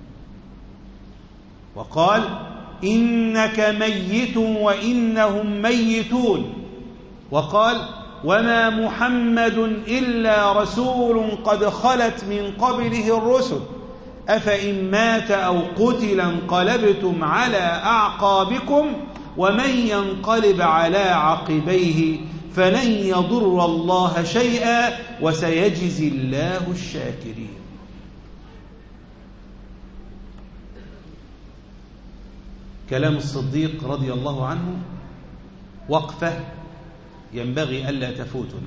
وقال: إنك ميت وإنهم ميتون. وقال: وما محمد إلا رسول قد خلت من قبله الرسل أفإن مات أو قتل انقلبتم على أعقابكم ومن ينقلب على عقبيه فلن يضر الله شيئا وسيجزي الله الشاكرين. كلام الصديق رضي الله عنه وقفة ينبغي ألا تفوتنا.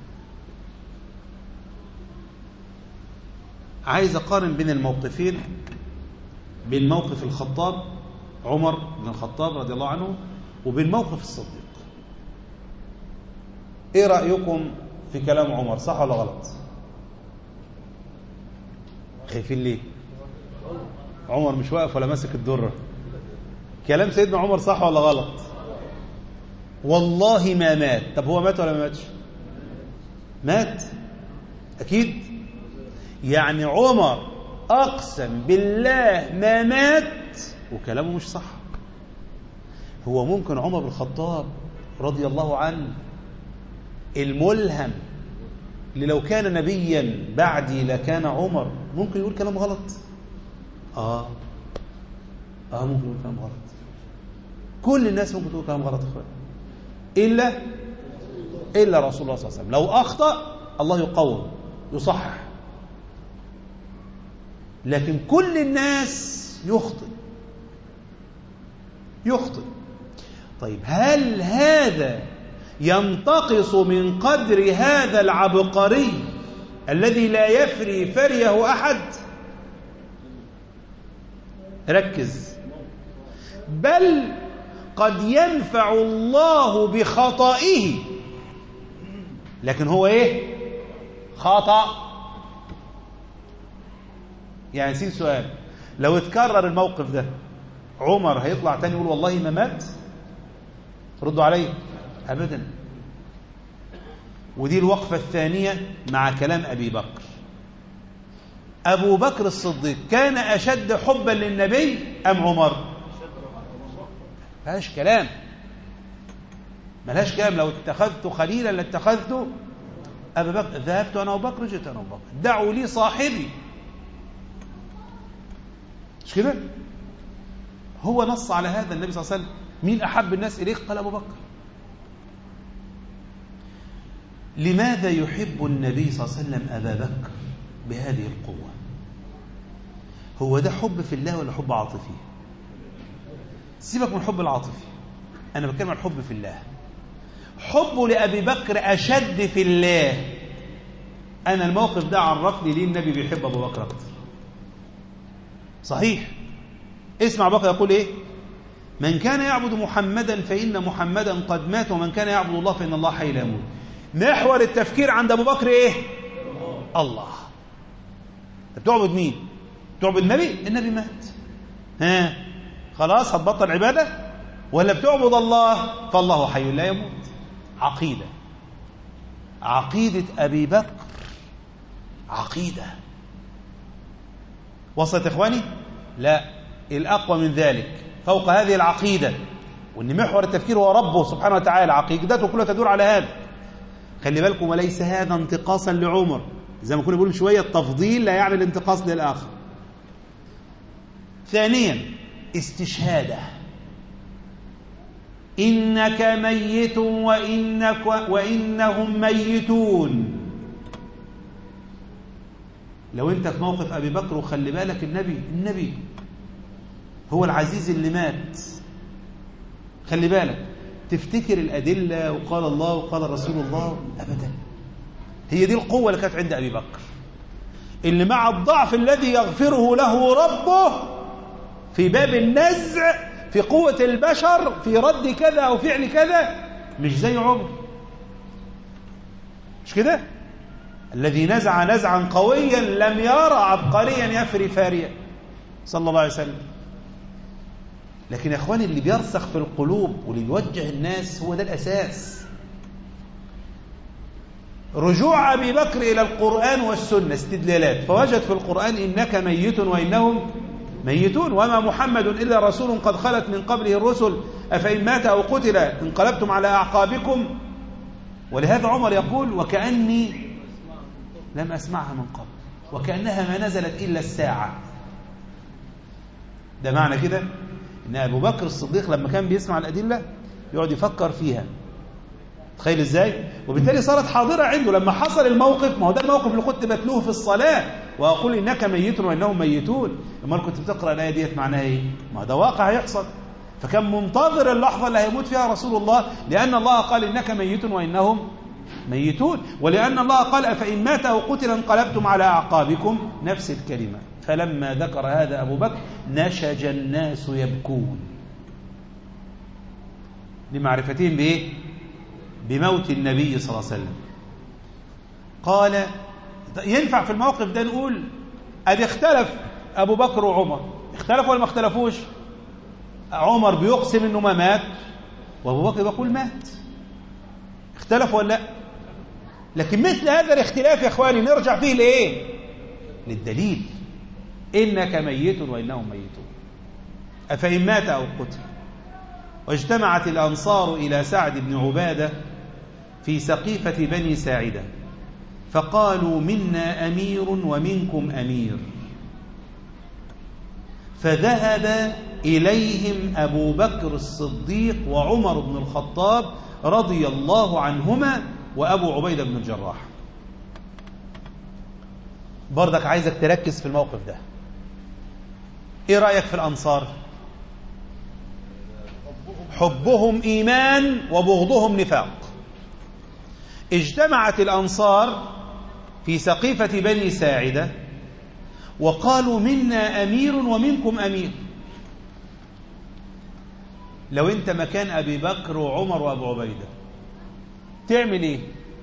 عايز أقارن بين الموقفين، بين موقف الخطاب عمر بن الخطاب رضي الله عنه وبين موقف الصديق. إيه رأيكم في كلام عمر، صح ولا غلط؟ خايفين ليه؟ عمر مش واقف ولا ماسك الدرة. كلام سيدنا عمر صح ولا غلط؟ والله ما مات. طب هو مات ولا ما ماتش؟ مات أكيد. يعني عمر أقسم بالله ما مات وكلامه مش صح. هو ممكن عمر بن الخطاب رضي الله عنه الملهم اللي لو كان نبيا بعدي لكان عمر ممكن يقول كلام غلط؟ ممكن يقول كلام غلط. كل الناس ممكن تقول كلام غلط يا اخوان، إلا رسول الله صلى الله عليه وسلم. لو أخطأ الله يقوم يصحح، لكن كل الناس يخطئ. طيب هل هذا ينتقص من قدر هذا العبقري الذي لا يفري فريه أحد؟ ركز. بل قد ينفع الله بخطئه، لكن هو ايه؟ خطأ. يعني نسيت سؤال، لو اتكرر الموقف ده عمر هيطلع تاني يقول والله ما مات؟ ردوا علي. أبدا. ودي الوقفة الثانية مع كلام أبي بكر. أبو بكر الصديق كان أشد حبا للنبي أم عمر؟ ملهاش كلام. لو اتخذت خليلا لاتخذت أبا بكر. ذهبت أنا أبو بكر، جئت أنا أبو بكر، دعوا لي صاحبي. مش كده؟ هو نص على هذا النبي صلى الله عليه وسلم. مين أحب الناس إليك؟ قال أبو بكر. لماذا يحب النبي صلى الله عليه وسلم أبا بكر بهذه القوة؟ هو ده حب في الله ولا حب عاطفي؟ سيبك من الحب العاطفي، أنا بتكلم عن الحب في الله. حبه لأبي بكر أشد في الله. أنا الموقف ده عرفني ليه النبي بيحب أبو بكر أكتر. صحيح، اسمع بقى يقول إيه؟ من كان يعبد محمدا فإن محمدا قد مات، ومن كان يعبد الله فإن الله حي لا يموت. محور التفكير عند أبو بكر إيه؟ الله. بتعبد مين؟ بتعبد النبي؟ النبي مات. خلاص هتبطل عبادة؟ ولا بتعبد الله؟ فالله حي لا يموت. عقيدة أبي بكر عقيدة. وصلت إخواني؟ لا، الأقوى من ذلك فوق هذه العقيدة، وأن محور التفكير هو ربه سبحانه وتعالى، عقيدته كلها تدور على هذا. خلي بالكم، وليس هذا انتقاصا لعمر، زي ما كنا بنقول شوية، التفضيل لا يعني الانتقاص للآخر. ثانيا استشهاده، إنك ميت وإنهم ميتون. لو أنت في موقف أبي بكر، وخلي بالك النبي هو العزيز اللي مات، خلي بالك، تفتكر الأدلة وقال الله وقال رسول الله؟ أبدا. هي دي القوة اللي كانت عند أبي بكر، اللي مع الضعف الذي يغفره له ربه في باب النزع في قوة البشر في رد كذا أو فعل كذا، مش زي عمر. مش كده؟ الذي نزع نزعا قويا لم يرى عبقريا يفري فاريا صلى الله عليه وسلم. لكن يا اخواني، اللي بيرسخ في القلوب واللي بيوجه الناس هو ده الأساس. رجوع أبي بكر إلى القرآن والسنة استدلالات، فوجد في القرآن إنك ميت وإنهم ميتون، وما محمد إلا رسول قد خلت من قبله الرسل أفإن مات أو قتل انقلبتم على أعقابكم. ولهذا عمر يقول وكأني لم أسمعها من قبل، وكأنها ما نزلت إلا الساعة. ده معنى كده إن أبو بكر الصديق لما كان بيسمع الأدلة يقعد يفكر فيها. تخيل إزاي؟ وبالتالي صارت حاضرة عنده لما حصل الموقف. ما هو ده الموقف اللي كنت بتلوه في الصلاة، وأقول إنك ميت وإنهم ميتون. لما كنت بتقرأ الآية ديت معناها إيه؟ ما ده واقع هيحصل. فكان منتظر اللحظة اللي هيموت فيها رسول الله، لأن الله قال إنك ميت وإنهم ميتون، ولأن الله قال أفإن مات أو قتل انقلبتم على أعقابكم، نفس الكلمة. فلما ذكر هذا أبو بكر نشج الناس يبكون لمعرفتهم بإيه؟ بموت النبي صلى الله عليه وسلم. قال ينفع في الموقف ده نقول أدي اختلف أبو بكر وعمر، اختلفوا ولا ما اختلفوش؟ عمر بيقسم إنه ما مات، وأبو بكر بيقول مات. اختلفوا ولا لا؟ لكن مثل هذا الاختلاف يا إخواني نرجع فيه لإيه؟ للدليل. إنك ميت وإنهم ميتون أفإن مات أو قتل. واجتمعت الأنصار إلى سعد بن عبادة في سقيفة بني ساعدة فقالوا منا أمير ومنكم أمير، فذهب إليهم أبو بكر الصديق وعمر بن الخطاب رضي الله عنهما وأبو عبيدة بن الجراح. برضك عايزك تركز في الموقف ده. إيه رأيك في الأنصار؟ حبهم إيمان وبغضهم نفاق. اجتمعت الأنصار في سقيفة بني ساعدة وقالوا منا أمير ومنكم أمير. لو أنت مكان أبي بكر وعمر وأبو عبيدة تعمل إيه؟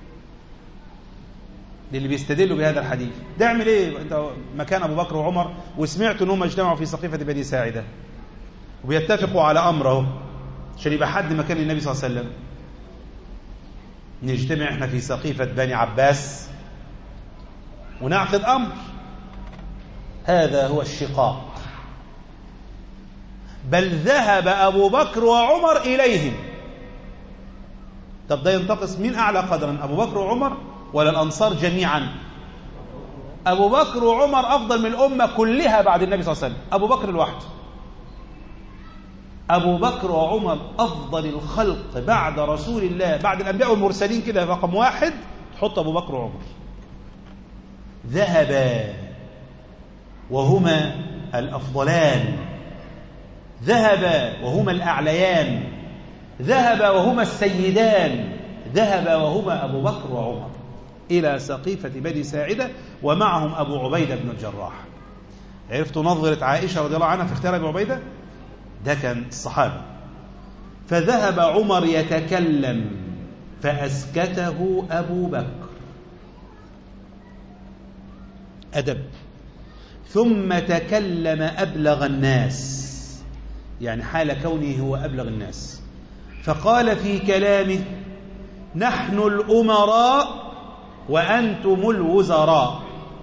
للي بيستدلوا بهذا الحديث تعمل إيه؟ أنت مكان أبو بكر وعمر وسمعت أنهم اجتمعوا في سقيفة بني ساعدة وبيتفقوا على أمره عشان يبقى حد مكان النبي صلى الله عليه وسلم. نجتمع احنا في سقيفة بني عباس ونعقد أمر. هذا هو الشقاق. بل ذهب أبو بكر وعمر إليهم. طب ده ينتقص مين أعلى قدرا، أبو بكر وعمر ولا الأنصار جميعا؟ أبو بكر وعمر أفضل من الأمة كلها بعد النبي صلى الله عليه وسلم. أبو بكر لوحده. أبو بكر وعمر أفضل الخلق بعد رسول الله، بعد الأنبياء والمرسلين كده رقم واحد تحط أبو بكر وعمر. ذهبا وهما الأفضلان، ذهبا وهما الأعليان، ذهبا وهما السيدان، ذهبا وهما أبو بكر وعمر إلى سقيفة بني ساعدة ومعهم أبو عبيدة بن الجراح. عرفتوا نظرة عائشة رضي الله عنها في اختيار أبو عبيدة؟ ده كان الصحابة. فذهب عمر يتكلم فأسكته أبو بكر، أدب. ثم تكلم أبلغ الناس، يعني حال كونه هو أبلغ الناس، فقال في كلامه: نحن الأمراء وأنتم الوزراء.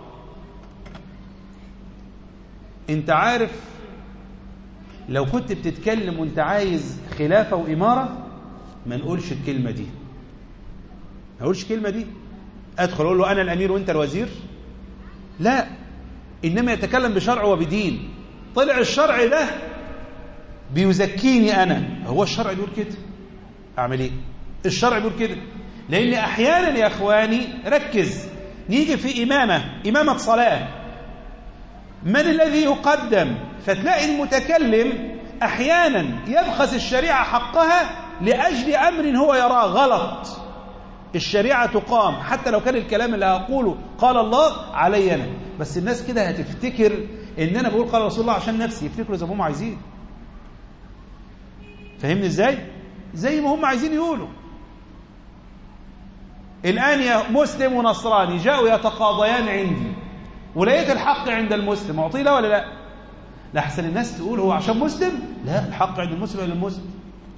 انت عارف لو كنت بتتكلم وانت عايز خلافة وإمارة ما نقولش الكلمة دي، ما نقولش الكلمة دي. أدخل أقول له أنا الأمير وانت الوزير؟ لا، إنما يتكلم بشرع وبدين. طلع الشرع ده بيزكيني أنا، هو الشرع بيقول كده، أعمل إيه؟ الشرع بيقول كده. لأن أحيانا يا أخواني ركز، نيجي في إمامة صلاة، من الذي يقدم؟ فتلاقي المتكلم أحيانا يبخس الشريعة حقها لأجل أمر هو يراه غلط. الشريعة تقام حتى لو كان الكلام اللي هقوله قال الله علي أنا، بس الناس كده هتفتكر إن أنا بقول قال رسول الله عشان نفسي، يفتكروا زي ما هم عايزين. فهمني إزاي؟ زي ما هم عايزين يقولوا. الآن يا مسلم ونصراني جاءوا يتقاضيان عندي ولقيت الحق عند المسلم، أعطيه له ولا لا؟ لحسن الناس تقول هو عشان مسلم؟ لا، الحق عند المسلم ولا المسلم؟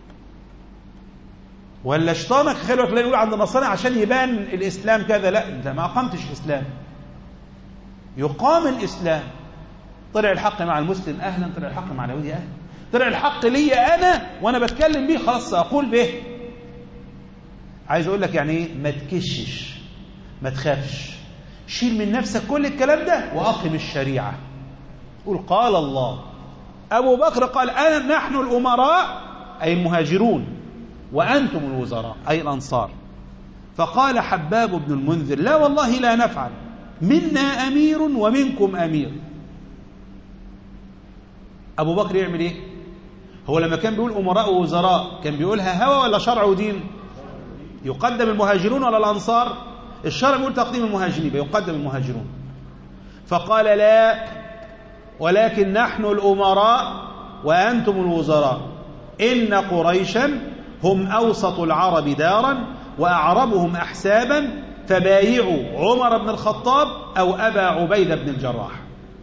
ولا شيطانك خلوك لا يقول عند النصارى عشان يبان الإسلام كذا؟ لا، أنت ما أقمتش الإسلام. يقام الإسلام. طلع الحق مع المسلم أهلا، طلع الحق مع اليهودي أهلا، طلع الحق لي أنا وأنا بتكلم به خلاص سأقول به. عايز أقول لك يعني إيه؟ ما تكشش، ما تخافش، شيل من نفسك كل الكلام ده وأقم الشريعة. قول قال الله. أبو بكر قال أنا نحن الأمراء أي المهاجرون وأنتم الوزراء أي الأنصار. فقال حباب بن المنذر لا والله لا نفعل، منا أمير ومنكم أمير. أبو بكر يعمل إيه؟ هو لما كان بيقول أمراء ووزراء كان بيقولها هوى ولا شرع ودين؟ يقدم المهاجرون ولا الأنصار؟ الشرع بيقول تقديم المهاجرين، بيقدم المهاجرون. فقال لا، ولكن نحن الأمراء وأنتم الوزراء. إن قريشا هم أوسط العرب دارا وأعربهم أحسابا، فبايعوا عمر بن الخطاب أو أبا عبيدة بن الجراح.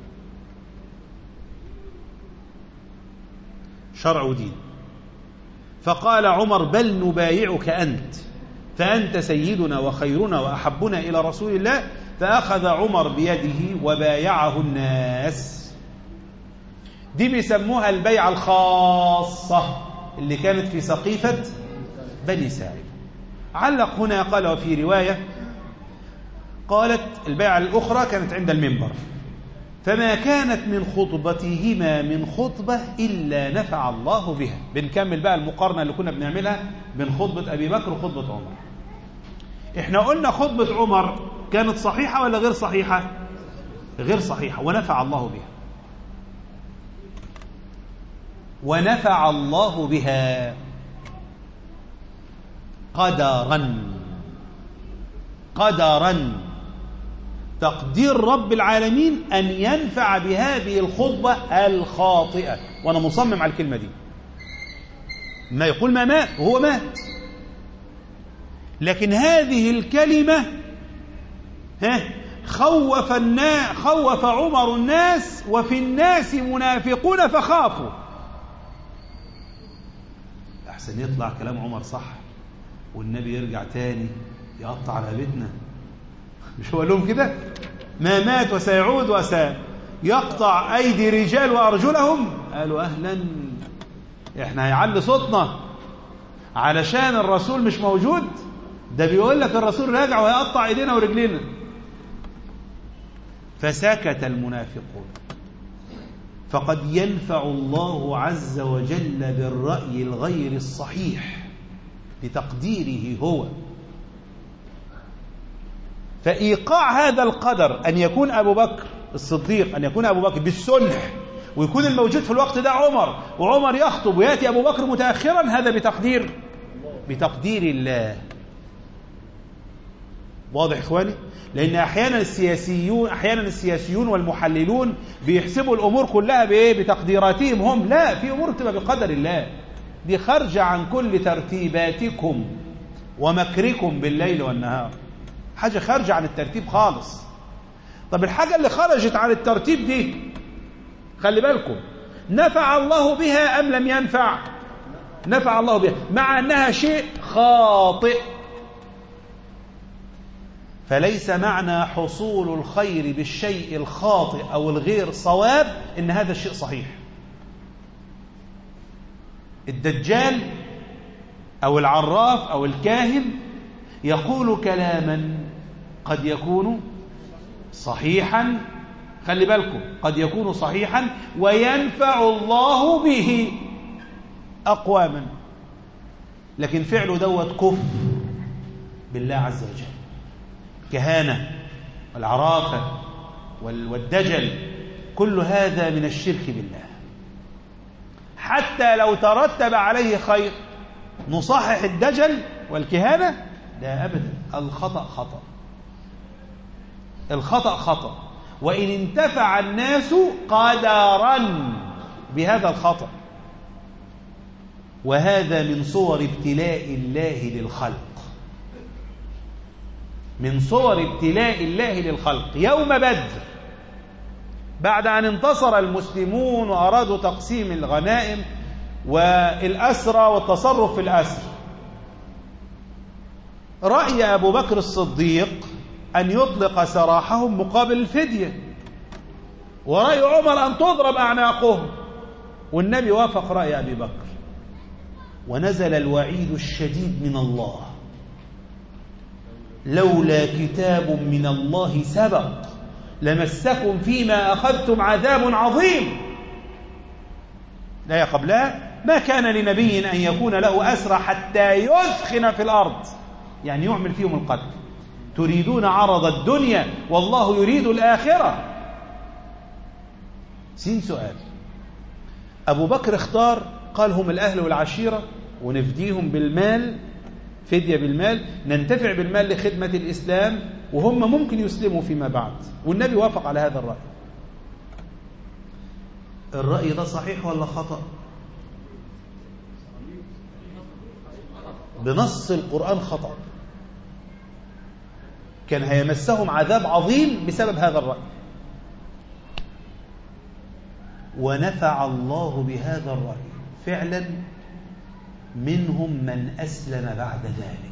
شرع ودين. فقال عمر بل نبايعك أنت، فأنت سيدنا وخيرنا وأحبنا إلى رسول الله. فأخذ عمر بيده وبايعه الناس. دي بيسموها البيعة الخاصة اللي كانت في سقيفة بني ساعدة. علق هنا قال وفي رواية قالت البيعة الأخرى كانت عند المنبر، فما كانت من خطبتهما من خطبة إلا نفع الله بها. بنكمل بقى المقارنة اللي كنا بنعملها بين خطبة أبي بكر وخطبة عمر. احنا قلنا خطبة عمر كانت صحيحة ولا غير صحيحة؟ غير صحيحة، ونفع الله بها، ونفع الله بها قدرا تقدير رب العالمين أن ينفع بهذه الخطبة الخاطئة. وأنا مصمم على الكلمة دي. ما يقول ما مات وهو مات، لكن هذه الكلمة خوف عمر الناس، وفي الناس منافقون فخافوا. أحسن يطلع كلام عمر صح والنبي يرجع تاني يقطع على بيتنا. مش هو لهم كده؟ ما مات وسيعود وسيقطع أيدي رجال وأرجلهم. قالوا أهلا، إحنا هيعلي صوتنا علشان الرسول مش موجود. ده بيقول لك الرسول راجع ويقطع ايدينا ورجلينا. فسكت المنافقون. فقد ينفع الله عز وجل بالرأي الغير الصحيح لتقديره هو. فإيقاع هذا القدر أن يكون أبو بكر الصديق، أن يكون أبو بكر بالسنح، ويكون الموجود في الوقت ده عمر، وعمر يخطب ويأتي أبو بكر متأخرا، هذا بتقدير الله. واضح إخواني؟ لأن أحيانا السياسيون والمحللون بيحسبوا الأمور كلها بتقديراتهم هم. لا، في أمور تبقى بقدر الله، دي خارجة عن كل ترتيباتكم ومكركم بالليل والنهار، حاجة خارجة عن الترتيب خالص. طب الحاجة اللي خرجت عن الترتيب دي خلي بالكم، نفع الله بها أم لم ينفع؟ نفع الله بها، مع أنها شيء خاطئ. فليس معنى حصول الخير بالشيء الخاطئ أو الغير صواب إن هذا الشيء صحيح. الدجال أو العراف أو الكاهن يقول كلاما قد يكون صحيحا، خلي بالكم، قد يكون صحيحا وينفع الله به أقواما، لكن فعله دوت كفر بالله عز وجل. كهانة والعرافة والدجل كل هذا من الشرك بالله. حتى لو ترتب عليه خير نصحح الدجل والكهانة؟ لا أبدا، الخطأ خطأ، الخطأ خطأ، وإن انتفع الناس قدرا بهذا الخطأ. وهذا من صور ابتلاء الله للخلق، من صور ابتلاء الله للخلق. يوم بدر بعد أن انتصر المسلمون وأرادوا تقسيم الغنائم والأسرى والتصرف في الأسر، رأي أبو بكر الصديق أن يطلق سراحهم مقابل الفدية، ورأي عمر أن تضرب أعناقهم، والنبي وافق رأي أبي بكر، ونزل الوعيد الشديد من الله: لولا كتاب من الله سبق لمسكم فيما أخذتم عذاب عظيم. لا قبلها: ما كان لنبي أن يكون له أسرى حتى يثخن في الأرض، يعني يعمل فيهم القتل. تريدون عرض الدنيا والله يريد الآخرة. سؤال: أبو بكر اختار، قال هم الأهل والعشيرة ونفديهم بالمال، فدية بالمال، ننتفع بالمال لخدمة الإسلام، وهم ممكن يسلموا فيما بعد، والنبي وافق على هذا الرأي. الرأي ده صحيح ولا خطأ؟ بنص القرآن خطأ، كان هيمسهم عذاب عظيم بسبب هذا الرأي. ونفع الله بهذا الرأي فعلا، منهم من أسلم بعد ذلك.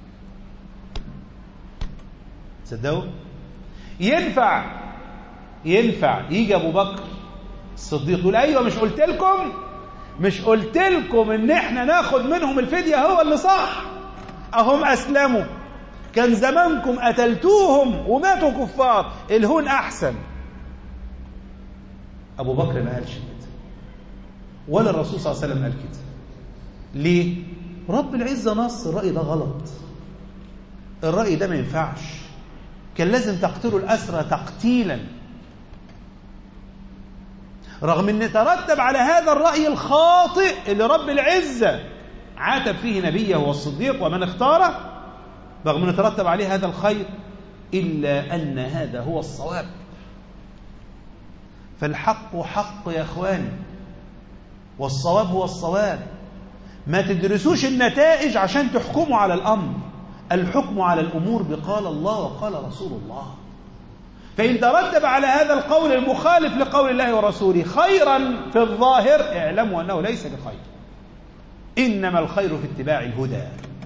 تصدقوا؟ ينفع يجي أبو بكر الصديق يقول: أيوة، مش قلت لكم إن إحنا ناخد منهم الفدية، هو اللي صح، أهم أسلموا، كان زمانكم قتلتوهم وماتوا كفار، الهون أحسن. أبو بكر ما قالش كده، ولا الرسول صلى الله عليه وسلم قال كده. ليه؟ رب العزة نص الرأي ده غلط، الرأي ده ما ينفعش، كان لازم تقتلوا الأسرى تقتيلا، رغم أن ترتب على هذا الرأي الخاطئ اللي رب العزة عاتب فيه نبيه والصديق ومن اختاره، رغم أن ترتب عليه هذا الخير، إلا أن هذا هو الصواب. فالحق حق يا أخواني، والصواب هو الصواب. ما تدرسوش النتائج عشان تحكموا على الأمر، الحكم على الأمور بقال الله وقال رسول الله. فإن ترتب على هذا القول المخالف لقول الله ورسوله خيرا في الظاهر، اعلموا أنه ليس بخير، إنما الخير في اتباع الهدى.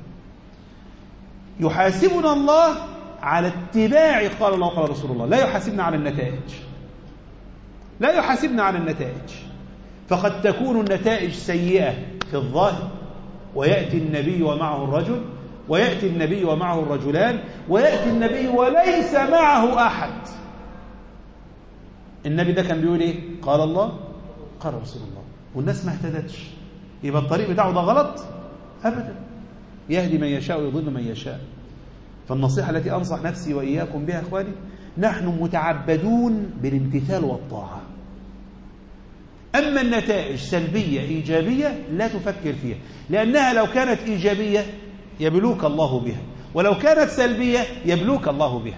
يحاسبنا الله على اتباع قال الله وقال رسول الله، لا يحاسبنا على النتائج، لا يحاسبنا على النتائج. فقد تكون النتائج سيئة في الظاهر، ويأتي النبي ومعه الرجل، ويأتي النبي ومعه الرجلان، ويأتي النبي وليس معه أحد. النبي ده كان بيقول إيه؟ قال الله قال رسول الله، والناس ما اهتدتش، يبقى الطريق بتاعه ده غلط؟ أبدا، يهدي من يشاء ويضل من يشاء. فالنصيحة التي أنصح نفسي وإياكم بها أخواني، نحن متعبدون بالامتثال والطاعة. أما النتائج سلبية إيجابية لا تفكر فيها، لأنها لو كانت إيجابية يبلوك الله بها، ولو كانت سلبية يبلوك الله بها.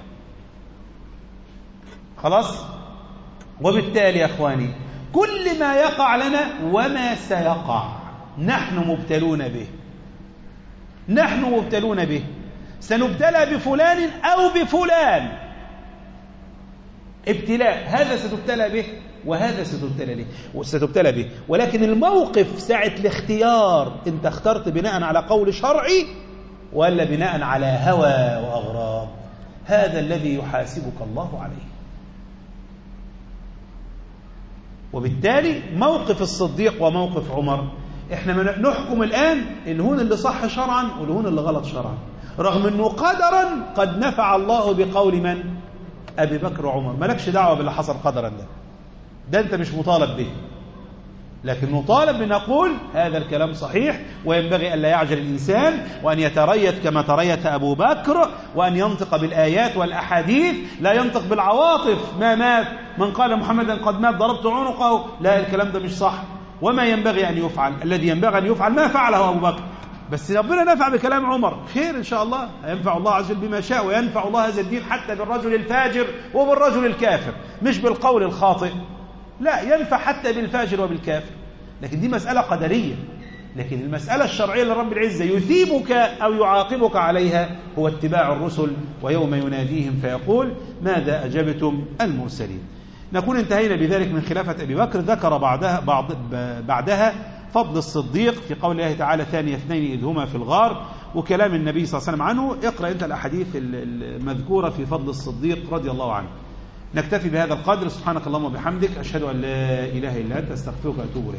خلاص؟ وبالتالي يا أخواني كل ما يقع لنا وما سيقع نحن مبتلون به، نحن مبتلون به، سنبتلى بفلان أو بفلان ابتلاء، هذا ستبتلى به وهذا ستبتلى به. ولكن الموقف ساعة الاختيار، انت اخترت بناء على قول شرعي ولا بناء على هوى وأغراض، هذا الذي يحاسبك الله عليه. وبالتالي موقف الصديق وموقف عمر، احنا نحكم الآن الهون اللي صح شرعا والهون اللي غلط شرعا، رغم انه قدرا قد نفع الله بقول من؟ أبي بكر وعمر. مالكش دعوة باللي حصل قدرا ده انت مش مطالب به، لكن مطالب بنقول هذا الكلام صحيح، وينبغي أن لا يعجل الإنسان، وأن يتريث كما تريث أبو بكر، وأن ينطق بالآيات والأحاديث، لا ينطق بالعواطف. ما مات من قال محمدا قد مات ضربت عنقه، لا، الكلام ده مش صح. وما ينبغي أن يفعل، الذي ينبغي أن يفعل ما فعله أبو بكر، بس ربنا نفع بكلام عمر، خير إن شاء الله، ينفع الله عز وجل بما شاء، وينفع الله هذا الدين حتى بالرجل الفاجر وبالرجل الكافر، مش بالقول الخاطئ، لا، ينفع حتى بالفاجر وبالكافر. لكن دي مسألة قدرية. لكن المسألة الشرعية لرب العزة يثيبك أو يعاقبك عليها هو اتباع الرسل، ويوم يناديهم فيقول ماذا أجبتم المرسلين. نكون انتهينا بذلك من خلافة أبي بكر. ذكر بعدها فضل الصديق في قول الله تعالى ثاني اثنين إذ هما في الغار، وكلام النبي صلى الله عليه وسلم عنه. اقرأ أنت الأحاديث المذكورة في فضل الصديق رضي الله عنه. نكتفي بهذا القدر. سبحانك اللهم وبحمدك، أشهد أن لا إله إلا أنت، أستغفرك وأتوب إليك.